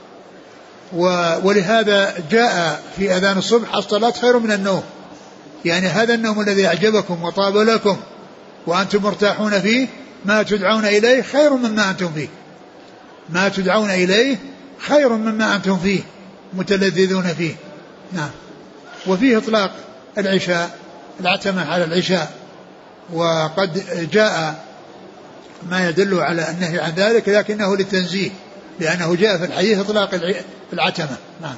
ولهذا جاء في أذان الصبح الصلاة خير من النوم يعني هذا النوم الذي أعجبكم وطاب لكم وأنتم مرتاحون فيه ما تدعون إليه خير مما أنتم فيه ما تدعون إليه خير مما أنتم فيه متلذذون فيه. نعم. وفيه إطلاق العشاء العتمة على العشاء وقد جاء ما يدل على النهي عن ذلك لكنه للتنزيه لأنه جاء في الحديث إطلاق العتمة. نعم.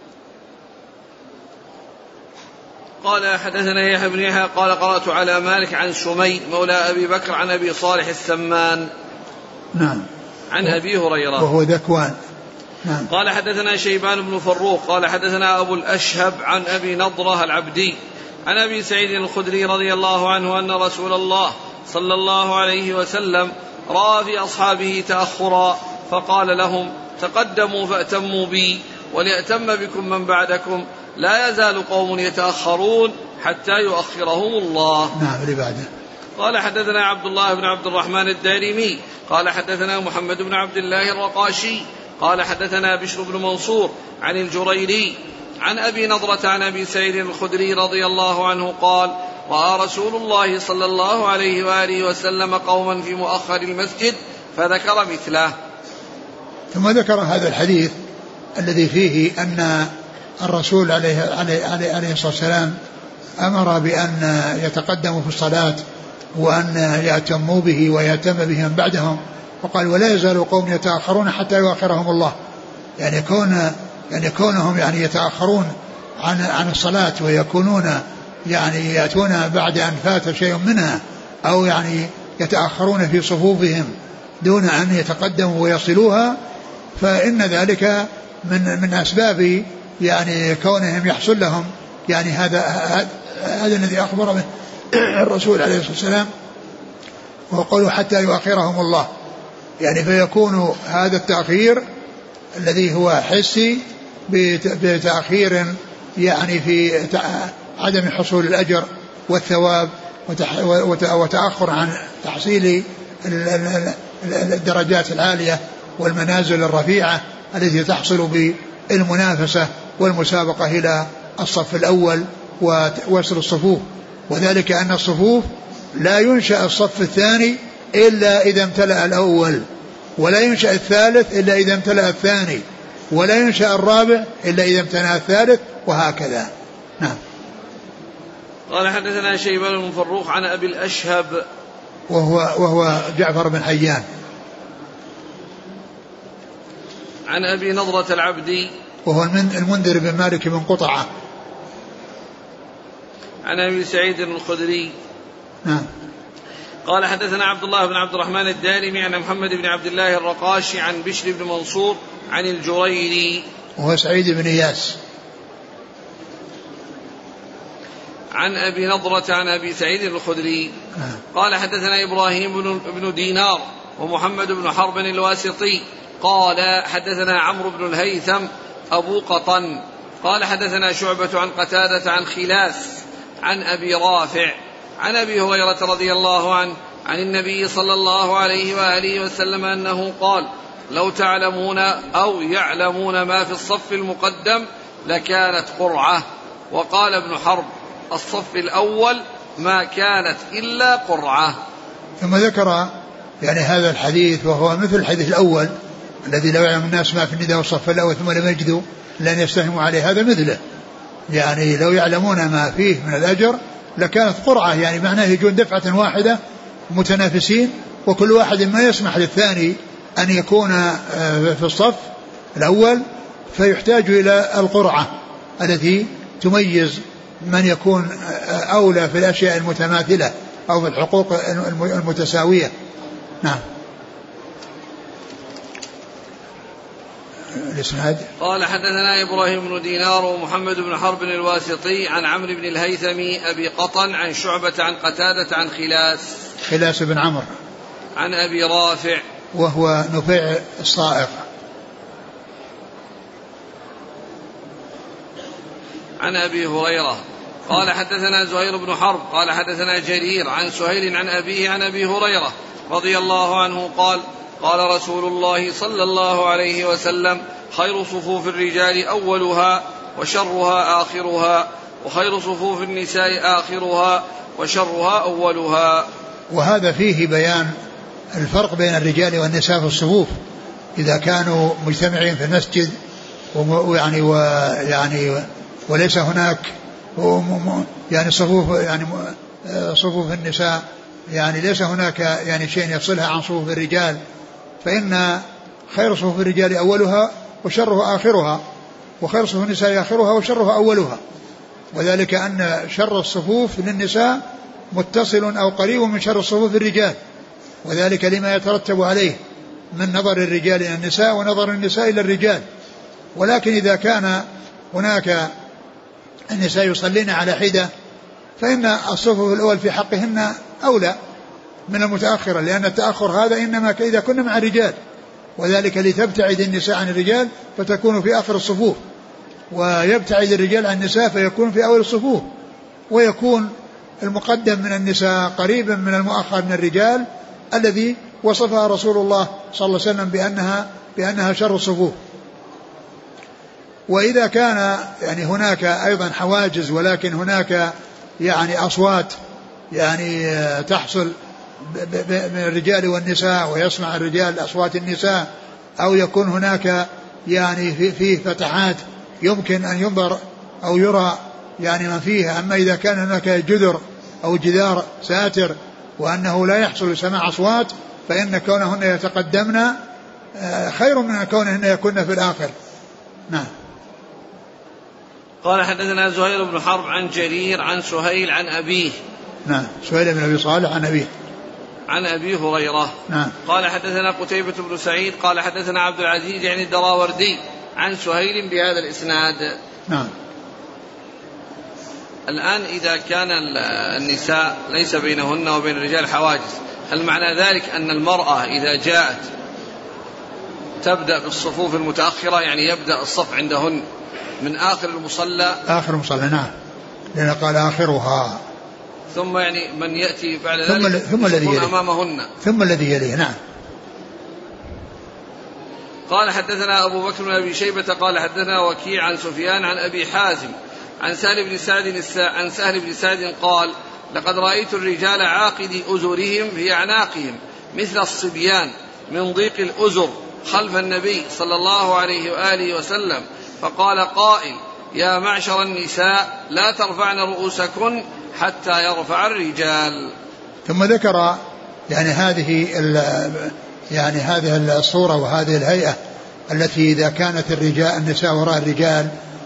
قال حدثنا يحيى بن يحيى قال قرأت على مالك عن سمي مولى أبي بكر عن أبي صالح السمان نعم عن أبي هريرة وهو ذكوان. نعم. قال حدثنا شيبان بن فروق قال حدثنا أبو الأشهب عن أبي نضرة العبدي عن أبي سعيد الخدري رضي الله عنه أن رسول الله صلى الله عليه وسلم رأى في أصحابه تأخرا فقال لهم تقدموا فأتموا بي وليأتم بكم من بعدكم لا يزال قوم يتأخرون حتى يؤخرهم الله. نعم. لبعده. قال حدثنا عبد الله بن عبد الرحمن الدارمي قال حدثنا محمد بن عبد الله الرقاشي قال حدثنا بشر بن منصور عن الجريري عن أبي نضرة عن أبي سعيد الخدري رضي الله عنه قال رأى رسول الله صلى الله عليه وآله وسلم قوما في مؤخر المسجد فذكر مثله. ثم ذكر هذا الحديث الذي فيه أن الرسول عليه, عليه, عليه, عليه الصلاة والسلام أمر بأن يتقدموا في الصلاة وأن يأتموا به ويأتم بهم بعدهم وقال ولا يزال قوم يتأخرون حتى يؤخرهم الله يعني كون يعني كونهم يعني يتأخرون عن عن الصلاة ويكونون يعني يأتون بعد أن فات شيء منها أو يعني يتأخرون في صفوفهم دون أن يتقدموا ويصلوها فإن ذلك من من أسباب يعني كونهم يحصل لهم يعني هذا هذا الذي أخبر به الرسول عليه الصلاة والسلام وقالوا حتى يؤخرهم الله يعني فيكون هذا التأخير الذي هو حسي بتأخير يعني في عدم حصول الأجر والثواب وتأخر عن تحصيل الدرجات العالية والمنازل الرفيعة التي تحصل بالمنافسة والمسابقة إلى الصف الأول ووصل الصفوف. وذلك أن الصفوف لا ينشأ الصف الثاني إلا إذا امتلأ الأول ولا ينشأ الثالث إلا إذا امتلأ الثاني ولا ينشأ الرابع إلا إذا امتلأ الثالث وهكذا. نعم. قال حدثنا شيبان بن فروخ عن أبي الأشهب وهو, وهو جعفر بن حيان عن أبي نضرة العبدي وهو المنذر بن مالك بن قطعة. عن أبي سعيد الخدري نعم. قال حدثنا عبد الله بن عبد الرحمن الدارمي عن محمد بن عبد الله الرقاشي عن بشر بن منصور عن الجريري وهو سعيد بن إياس. عن أبي نضرة عن أبي سعيد الخدري قال حدثنا إبراهيم بن دينار ومحمد بن حرب الواسطي قال حدثنا عمرو بن الهيثم أبو قطن قال حدثنا شعبة عن قتادة عن خلاس عن أبي رافع عن أبي هريرة رضي الله عنه عن النبي صلى الله عليه وآله وسلم أنه قال لو تعلمون أو يعلمون ما في الصف المقدم لكانت قرعة. وقال ابن حرب الصف الأول ما كانت إلا قرعة. ثم ذكر يعني هذا الحديث وهو مثل الحديث الأول الذي لو يعلم الناس ما في النداء والصف الأول ثم لم يجدوا لن يستهموا عليه، هذا مثله، يعني لو يعلمون ما فيه من الأجر لكانت قرعة، يعني معناه يجون دفعة واحدة متنافسين وكل واحد ما يسمح للثاني أن يكون في الصف الأول، فيحتاج إلى القرعة التي تميز من يكون أولى في الأشياء المتماثلة أو في الحقوق المتساوية. نعم. الإسناد قال حدثنا إبراهيم بن دينار ومحمد بن حرب الواسطي عن عمرو بن الهيثم أبي قطن عن شعبة عن قتادة عن خلاس خلاس بن عمرو عن أبي رافع وهو نفيع الصائغ عن أبي هريرة قال حدثنا زهير بن حرب قال حدثنا جرير عن سهيل عن أبيه عن أبي هريرة رضي الله عنه قال قال رسول الله صلى الله عليه وسلم خير صفوف الرجال أولها وشرها آخرها وخير صفوف النساء آخرها وشرها أولها. وهذا فيه بيان الفرق بين الرجال والنساء في الصفوف إذا كانوا مجتمعين في المسجد ويعني ويعني وليس هناك يعني صفوف يعني صفوف النساء يعني ليس هناك يعني شيء يفصلها عن صفوف الرجال، فإن خير صفوف الرجال أولها وشرها آخرها وخير صفوف النساء آخرها وشرها أولها، وذلك أن شر الصفوف للنساء متصل أو قريب من شر الصفوف الرجال، وذلك لما يترتب عليه من نظر الرجال إلى النساء ونظر النساء إلى الرجال. ولكن إذا كان هناك النساء يصلين على حدة فإن الصفوف الأول في حقهن أولى من المتأخرة، لأن التأخر هذا إنما إذا كنا مع الرجال، وذلك لتبتعد النساء عن الرجال فتكون في آخر الصفوف، ويبتعد الرجال عن النساء فيكون في أول الصفوف، ويكون المقدم من النساء قريبا من المؤخر من الرجال الذي وصفها رسول الله صلى الله عليه وسلم بأنها, بأنها شر الصفوف. وإذا كان يعني هناك أيضا حواجز ولكن هناك يعني أصوات يعني تحصل من الرجال والنساء ويسمع الرجال أصوات النساء، أو يكون هناك يعني فيه في فتحات يمكن أن ينظر أو يرى يعني ما فيها. أما إذا كان هناك جدر أو جدار ساتر وأنه لا يحصل سماع أصوات فإن كونهن يتقدمن خير من كونهن يكون في الآخر. نعم. قال حدثنا زهير بن حرب عن جرير عن سهيل عن أبيه. نعم. سهيل بن أبي صالح عن أبيه عن أبي هريرة. نعم. قال حدثنا قتيبة بن سعيد قال حدثنا عبد العزيز يعني الدراوردي عن سهيل بهذا الإسناد. نعم. الآن إذا كان النساء ليس بينهن وبين الرجال حواجز، هل معنى ذلك أن المرأة إذا جاءت تبدأ بالصفوف المتأخرة، يعني يبدأ الصف عندهن من آخر المصلى؟ آخر المصلى نعم، لأن قال آخرها، ثم يعني من يأتي بعد ذلك ثم, ثم الذي يليه أمامهن ثم الذي يليه. نعم. قال حدثنا أبو بكر بن أبي شيبة قال حدثنا وكيع عن سفيان عن أبي حازم عن سهل بن سعد عن سهل بن سعد قال لقد رأيت الرجال عاقدي أزرهم في أعناقهم مثل الصبيان من ضيق الأزر خلف النبي صلى الله عليه وآله وسلم، فقال قائل يا معشر النساء لا ترفعن رؤوسكن حتى يرفع الرجال. ثم ذكر يعني هذه يعني هذه الصورة وهذه الهيئة التي إذا كانت الرجال النساء وراء الرجال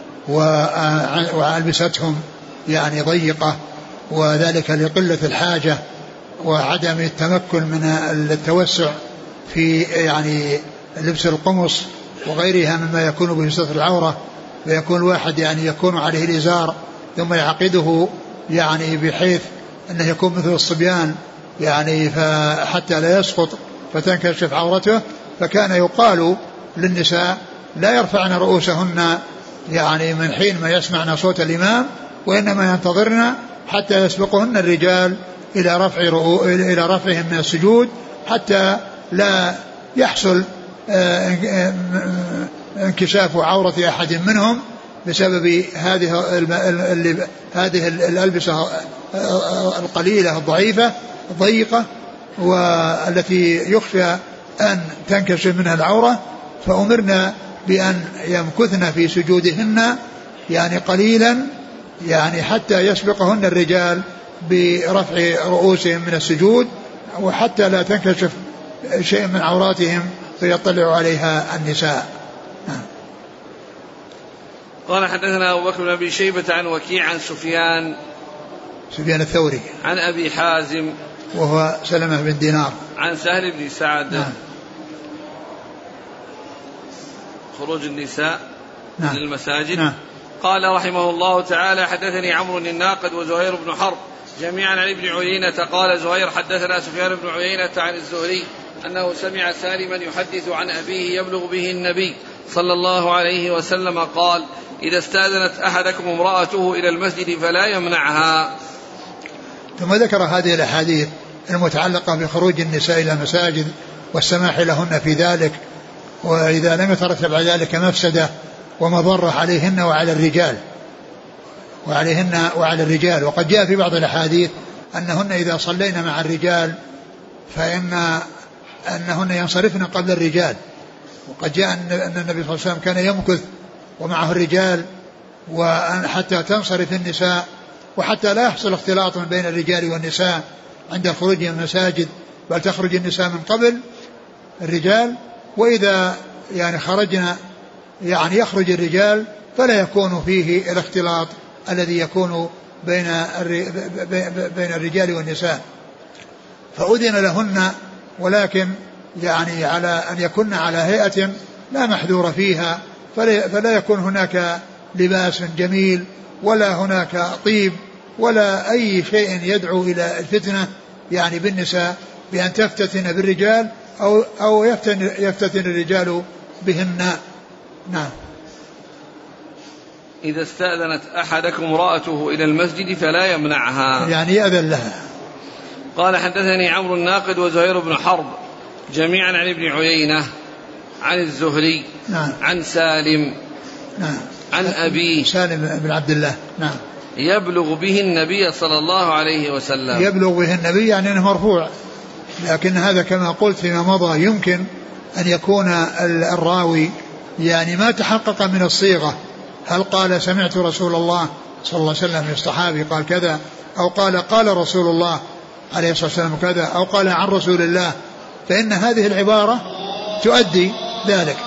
وألبستهم يعني ضيقة، وذلك لقلة الحاجة وعدم التمكن من التوسع في يعني لبس القمص وغيرها مما يكون به ستر العورة، ويكون الواحد يعني يكون عليه الإزار ثم يعقده يعني بحيث أنه يكون مثل الصبيان يعني حتى لا يسقط فتنكشف عورته. فكان يقال للنساء لا يرفعن رؤوسهن يعني من حين ما يسمعن صوت الإمام، وإنما ينتظرن حتى يسبقهن الرجال إلى رفع إلى رفعهم من السجود، حتى لا يحصل انكشاف عورة أحد منهم بسبب هذه هذه الألبسة القليلة الضعيفة الضيقة والتي يخشى أن تنكشف منها العورة. فأمرنا بأن يمكثن في سجودهن يعني قليلا يعني حتى يسبقهن الرجال برفع رؤوسهم من السجود، وحتى لا تنكشف شيء من عوراتهم فيطلع عليها النساء. قال حدثنا أبو بكر بن أبي شيبة عن وكيع عن سفيان سفيان الثوري عن أبي حازم وهو سلمة بن دينار عن سهل بن سعد. نعم. خروج النساء نعم. للمساجد. نعم. قال رحمه الله تعالى حدثني عمرو الناقد وزهير بن حرب جميعا عن ابن عيينة قال زهير حدثنا سفيان بن عيينة عن الزهري أنه سمع سالما يحدث عن أبيه يبلغ به النبي صلى الله عليه وسلم قال إذا استأذنت أحدكم امرأته إلى المسجد فلا يمنعها. ثم ذكر هذه الأحاديث المتعلقة بخروج النساء إلى المساجد والسماح لهن في ذلك، وإذا لم يترتب على ذلك مفسدة ومضرة عليهن وعلى الرجال وعليهن وعلى الرجال. وقد جاء في بعض الأحاديث أنهن إذا صلينا مع الرجال فإن أنهن ينصرفن قبل الرجال. وقد جاء أن النبي صلى الله عليه وسلم كان يمكث ومعه الرجال وحتى تنصرف النساء، وحتى لا يحصل اختلاط بين الرجال والنساء عند الخروج من المساجد، بل تخرج النساء من قبل الرجال. وإذا يعني خرجنا يعني يخرج الرجال فلا يكون فيه الاختلاط الذي يكون بين بين الرجال والنساء. فأذن لهن، ولكن يعني على أن يكن على هيئة لا محذور فيها، فلا يكون هناك لباس جميل ولا هناك طيب ولا أي شيء يدعو إلى الفتنة يعني بالنساء بأن تفتتن بالرجال أو, أو يفتن, يفتتن الرجال بهن. نعم. إذا استأذنت أحدكم امرأته إلى المسجد فلا يمنعها يعني يأذن لها. قال حدثني عمرو الناقد وزهير بن حرب جميعا عن ابن عيينة عن الزهري. نعم. عن سالم. نعم. عن أبيه سالم بن عبد الله. نعم. يبلغ به النبي صلى الله عليه وسلم. يبلغ به النبي يعني أنه مرفوع، لكن هذا كما قلت فيما مضى يمكن أن يكون الراوي يعني ما تحقق من الصيغة، هل قال سمعت رسول الله صلى الله عليه وسلم الصحابي قال كذا، أو قال قال رسول الله عليه الصلاة والسلام كذا، أو قال عن رسول الله، فإن هذه العبارة تؤدي ذلك.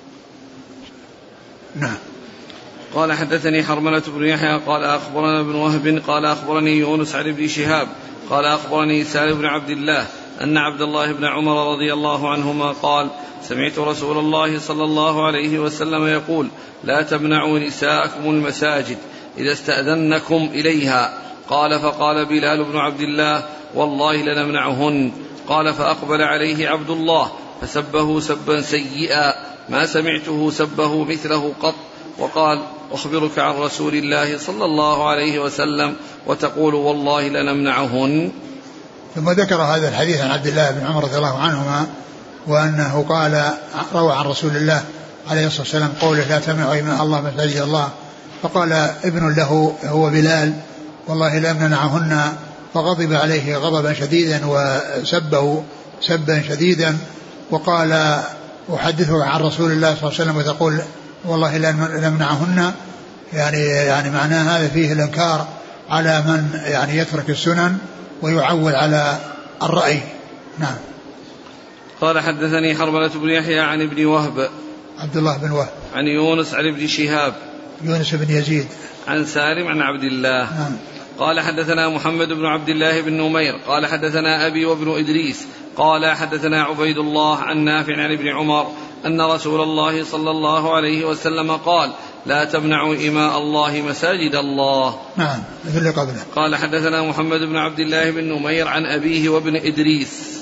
نعم. قال حدثني حرملة بن يحيى قال أخبرنا ابن وهب قال أخبرني يونس عن ابن شهاب قال أخبرني سالم بن عبد الله أن عبد الله بن عمر رضي الله عنهما قال سمعت رسول الله صلى الله عليه وسلم يقول لا تمنعوا نساءكم المساجد إذا استأذنكم إليها. قال فقال بلال بن عبد الله والله لنمنعهن. قال فأقبل عليه عبد الله فسبه سبا سيئا ما سمعته سبه مثله قط، وقال أخبرك عن رسول الله صلى الله عليه وسلم وتقول والله لنمنعهن. ثم ذكر هذا الحديث عن عبد الله بن عمر رضي الله عنهما، وأنه قال روى عن رسول الله عليه الصلاة والسلام قوله لا تمنعوا إماء الله مساجد الله. فقال ابن له هو بلال والله لا نمنعهن، فغضب عليه غضبا شديدا وسبه سبا شديدا، وقال أحدثك عن رسول الله صلى الله عليه وسلم وتقول والله لا نمنعهن، يعني يعني معناه هذا فيه الإنكار على من يعني يترك السنن ويعول على الرأي. نعم. قال حدثني حرملة بن يحيى عن ابن وهب عبد الله بن وهب. عن يونس عن ابن شهاب. يونس بن يزيد. عن سالم عن عبد الله. نعم. قال حدثنا محمد بن عبد الله بن نمير قال حدثنا أبي وابن إدريس قال حدثنا عبيد الله عن نافع عن ابن عمر أن رسول الله صلى الله عليه وسلم قال لا تمنعوا إماء الله مساجد الله. نعم مثل اللي قبله. قال حدثنا محمد بن عبد الله بن نمير عن أبيه وابن إدريس.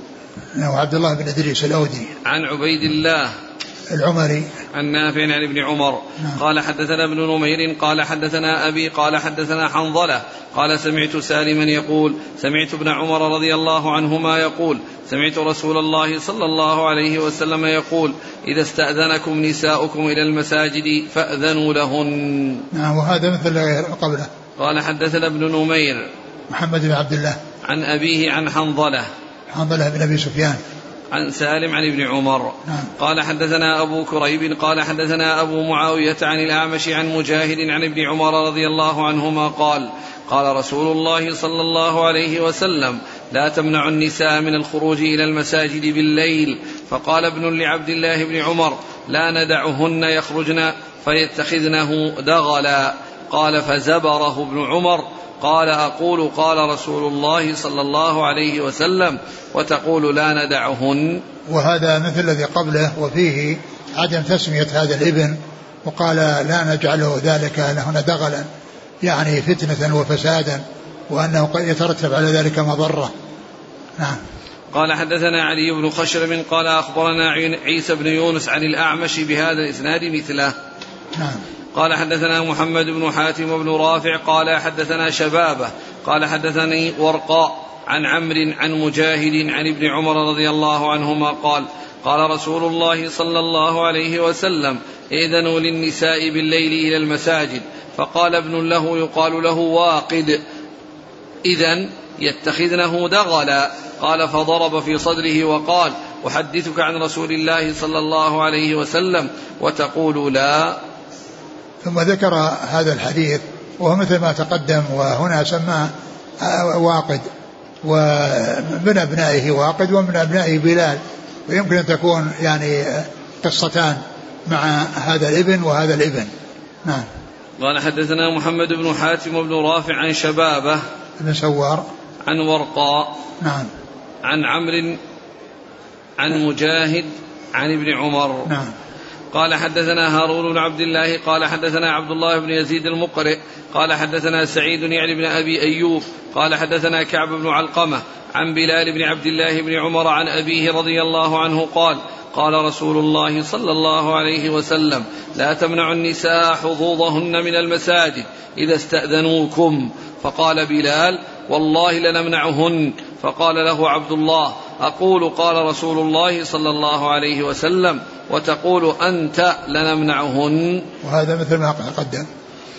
نعم عبد الله بن إدريس الأودي. عن عبيد الله العمري. عن نافع عن ابن عمر. نعم. قال حدثنا ابن نمير قال حدثنا أبي قال حدثنا حنظلة قال سمعت سالما يقول سمعت ابن عمر رضي الله عنهما يقول سمعت رسول الله صلى الله عليه وسلم يقول إذا استأذنكم نساؤكم إلى المساجد فأذنوا لهن. نعم وهذا مثل قبله. قال حدثنا ابن نمير محمد بن عبد الله عن أبيه عن حنظلة حنظلة بن أبي سفيان عن سالم عن ابن عمر. نعم. قال حدثنا أبو كريب قال حدثنا أبو معاوية عن الأعمش عن مجاهد عن ابن عمر رضي الله عنهما قال قال رسول الله صلى الله عليه وسلم لا تمنع النساء من الخروج إلى المساجد بالليل. فقال ابن لعبد الله بن عمر لا ندعهن يخرجن فيتخذنه دغلا. قال فزبره ابن عمر قال أقول قال رسول الله صلى الله عليه وسلم وتقول لا ندعهن. وهذا مثل الذي قبله وفيه عدم تسمية هذا الابن وقال لا نجعله ذلك لهن دغلا يعني فتنة وفسادا وأنه قد يترتب على ذلك مضرة. نعم. قال حدثنا علي بن خشرم قال أخبرنا عيسى بن يونس عن الأعمش بهذا الإسناد مثله. نعم. قال حدثنا محمد بن حاتم بن رافع قال حدثنا شبابه قال حدثني ورقاء عن عمرو عن مجاهد عن ابن عمر رضي الله عنهما قال قال رسول الله صلى الله عليه وسلم إذنوا للنساء بالليل إلى المساجد. فقال ابن له يقال له واقد إذن يتخذنه دغلا. قال فضرب في صدره وقال أحدثك عن رسول الله صلى الله عليه وسلم وتقول لا. ثم ذكر هذا الحديث وهو مثل ما تقدم وهنا سماه واقد ومن أبنائه واقد ومن أبنائه بلال ويمكن أن تكون يعني قصتان مع هذا الابن وهذا الابن. نعم. قال حدثنا محمد بن حاتم بن رافع عن شبابه بن سوار عن ورقاء نعم عن عمرو عن مجاهد عن ابن عمر. نعم. قال حدثنا هارون بن عبد الله قال حدثنا عبد الله بن يزيد المقرئ قال حدثنا سعيد يعني بن أبي أيوب قال حدثنا كعب بن علقمة عن بلال بن عبد الله بن عمر عن أبيه رضي الله عنه قال قال رسول الله صلى الله عليه وسلم لا تمنعوا النساء حظوظهن من المساجد إذا استأذنوكم. فقال بلال والله لنمنعهن. فقال له عبد الله أقول قال رسول الله صلى الله عليه وسلم وتقول أنت لنمنعهن. وهذا مثل ما قدم.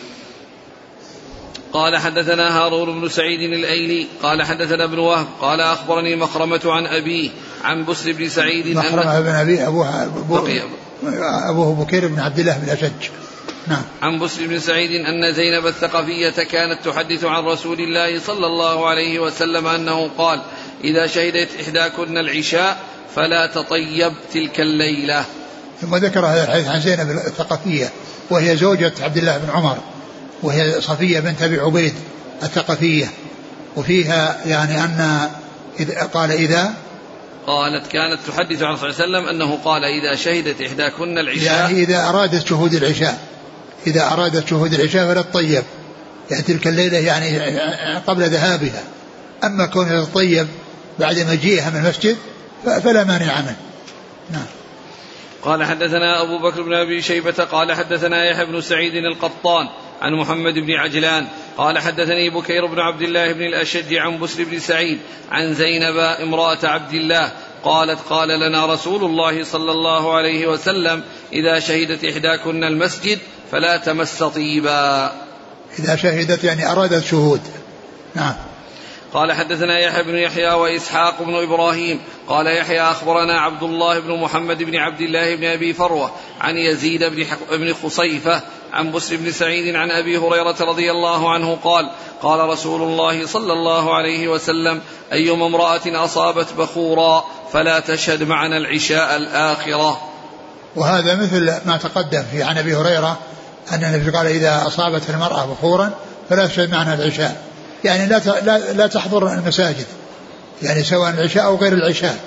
قال حدثنا هارون بن سعيد الأيلي قال حدثنا ابن وهب قال أخبرني مخرمة عن أبيه عن بسر بن سعيد مخرمة بن أبي أبوه, أبوه, أبوه بكير بن عبد الله بن أشج. نعم. عن بسر بن سعيد أن زينب الثقفية كانت تحدث عن رسول الله صلى الله عليه وسلم أنه قال إذا شهدت إحداكن العشاء فلا تطيب تلك الليلة. ثم ذكر هذا الحديث عن زينب الثقفية وهي زوجة عبد الله بن عمر وهي صفية بنت أبي عبيد الثقفية وفيها يعني أن إذا قال إذا قالت كانت تحدث عن صلى الله عليه وسلم أنه قال إذا شهدت إحداكن العشاء يعني إذا أرادت شهود العشاء إذا أرادت شهود العشاء فلا تطيب يعني تلك الليلة يعني قبل ذهابها. أما كونها تطيب بعد مجيئها من المسجد فلا مانع منه. نعم. قال حدثنا أبو بكر بن أبي شيبة قال حدثنا يحيى بن سعيد القطان عن محمد بن عجلان قال حدثني بكير بن عبد الله بن الأشج عن بسر بن سعيد عن زينب امرأة عبد الله قالت قال لنا رسول الله صلى الله عليه وسلم إذا شهدت إحداكن المسجد فلا تمس طيبا. إذا شهدت يعني أرادت شهود. نعم. قال حدثنا يحيى بن يحيى وإسحاق بن إبراهيم قال يحيى أخبرنا عبد الله بن محمد بن عبد الله بن أبي فروة عن يزيد بن خصيفة عن بسر بن سعيد عن أبي هريرة رضي الله عنه قال قال رسول الله صلى الله عليه وسلم أيما امرأة أصابت بخورا فلا تشهد معنا العشاء الآخرة. وهذا مثل ما تقدم في عن أبي هريرة أن النبي قال إذا أصابت المرأة بخورا فلا تشهد معنا العشاء، يعني لا لا تحضر المساجد، يعني سواء العشاء أو غير العشاء.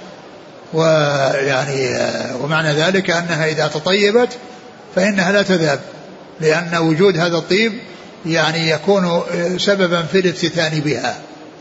ويعني ومعنى ذلك أنها إذا تطيبت فإنها لا تذهب، لأن وجود هذا الطيب يعني يكون سببا في الافتتان بها.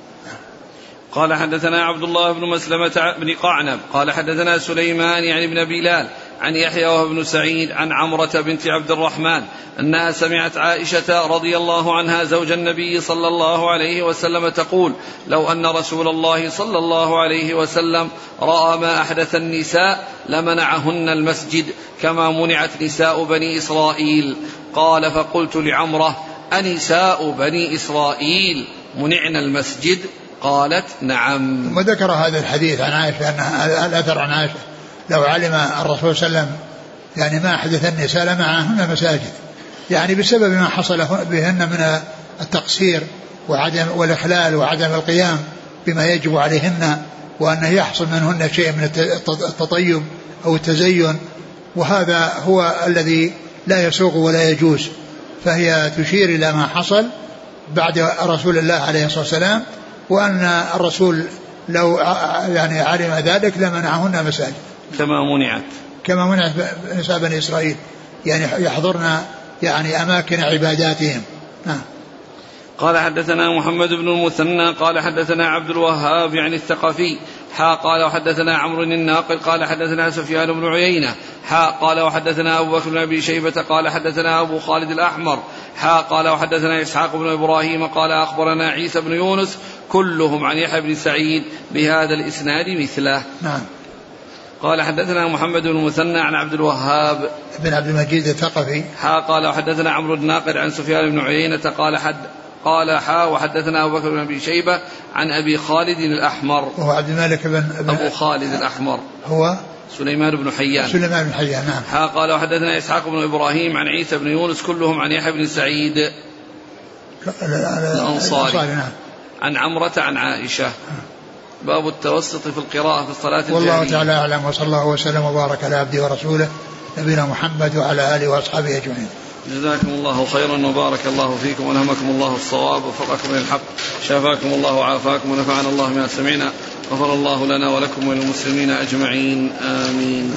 قال حدثنا عبد الله بن مسلمة بن قعنب قال حدثنا سليمان يعني بن بلال عن يحيى وابن سعيد عن عمرة بنت عبد الرحمن أنها سمعت عائشة رضي الله عنها زوج النبي صلى الله عليه وسلم تقول لو أن رسول الله صلى الله عليه وسلم رأى ما أحدث النساء لمنعهن المسجد كما منعت نساء بني إسرائيل. قال فقلت لعمرة أنساء بني إسرائيل منعنا المسجد؟ قالت نعم. ثم ذكر هذا الحديث عن عائشة أنها الأثر عن عائشة لو علم الرسول صلى الله عليه وسلم يعني ما أحدث النساء لمنعهن مساجد، يعني بسبب ما حصل بهن من التقصير وعدم والإخلال وعدم القيام بما يجب عليهن، وأنه يحصل منهن شيء من التطيب أو التزين، وهذا هو الذي لا يسوق ولا يجوز. فهي تشير إلى ما حصل بعد رسول الله عليه الصلاة والسلام، وأن الرسول لو يعني علم ذلك لمنعهن مساجد كما منعت كما منعت نساء بني إسرائيل، يعني يحضرن يعني أماكن عباداتهم. نعم. قال حدثنا محمد بن المثنى قال حدثنا عبد الوهاب يعني الثقفي حا قال وحدثنا عمرو الناقل قال حدثنا سفيان بن عيينة حا قال وحدثنا أبو بكر بن أبي شيبة قال حدثنا أبو خالد الأحمر حا قال وحدثنا إسحاق بن إبراهيم قال أخبرنا عيسى بن يونس كلهم عن يحيى بن سعيد بهذا الإسناد مثله. نعم. قال حدثنا محمد بن المثنى عن عبد الوهاب بن عبد المجيد الثقفي حا قال وحدثنا عمرو الناقد عن سفيان بن عيينة قال حد قال حا وحدثنا أبو بكر بن أبي شيبة عن أبي خالد الأحمر وهو عبد الملك بن أبو خالد الأحمر هو سليمان بن حيان سليمان بن حيان. نعم. حا قال وحدثنا إسحاق بن إبراهيم عن عيسى بن يونس كلهم عن يحيى بن سعيد الأنصاري نعم. عن عمرة عن عائشة. باب التوسط في القراءة في الصلاة الجهرية. والله تعالى أعلم، وصلى الله وسلم وبارك على عبده ورسوله نبينا محمد وعلى آله وأصحابه أجمعين. جزاكم الله خيرا وبارك الله فيكم ونهمكم الله الصواب ووفقكم للحق، شافاكم الله وعافاكم ونفعنا الله ما سمعنا، غفر الله لنا ولكم وللمسلمين أجمعين آمين.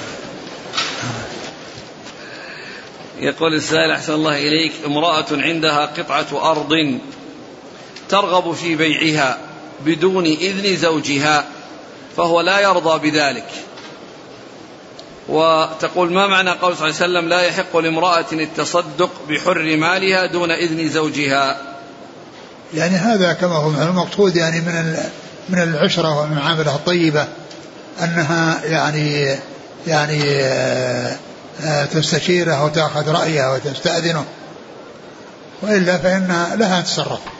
يقول السائل أحسن الله إليك، امرأة عندها قطعة أرض ترغب في بيعها بدون إذن زوجها فهو لا يرضى بذلك، وتقول ما معنى قول صلى الله عليه وسلم لا يحق لامرأة التصدق بحر مالها دون إذن زوجها؟ يعني هذا كما هو المقصود يعني من من العشرة ومن المعاملة الطيبة أنها يعني يعني تستشيره وتأخذ رأيه وتستأذنه، وإلا فإن لها تصرف.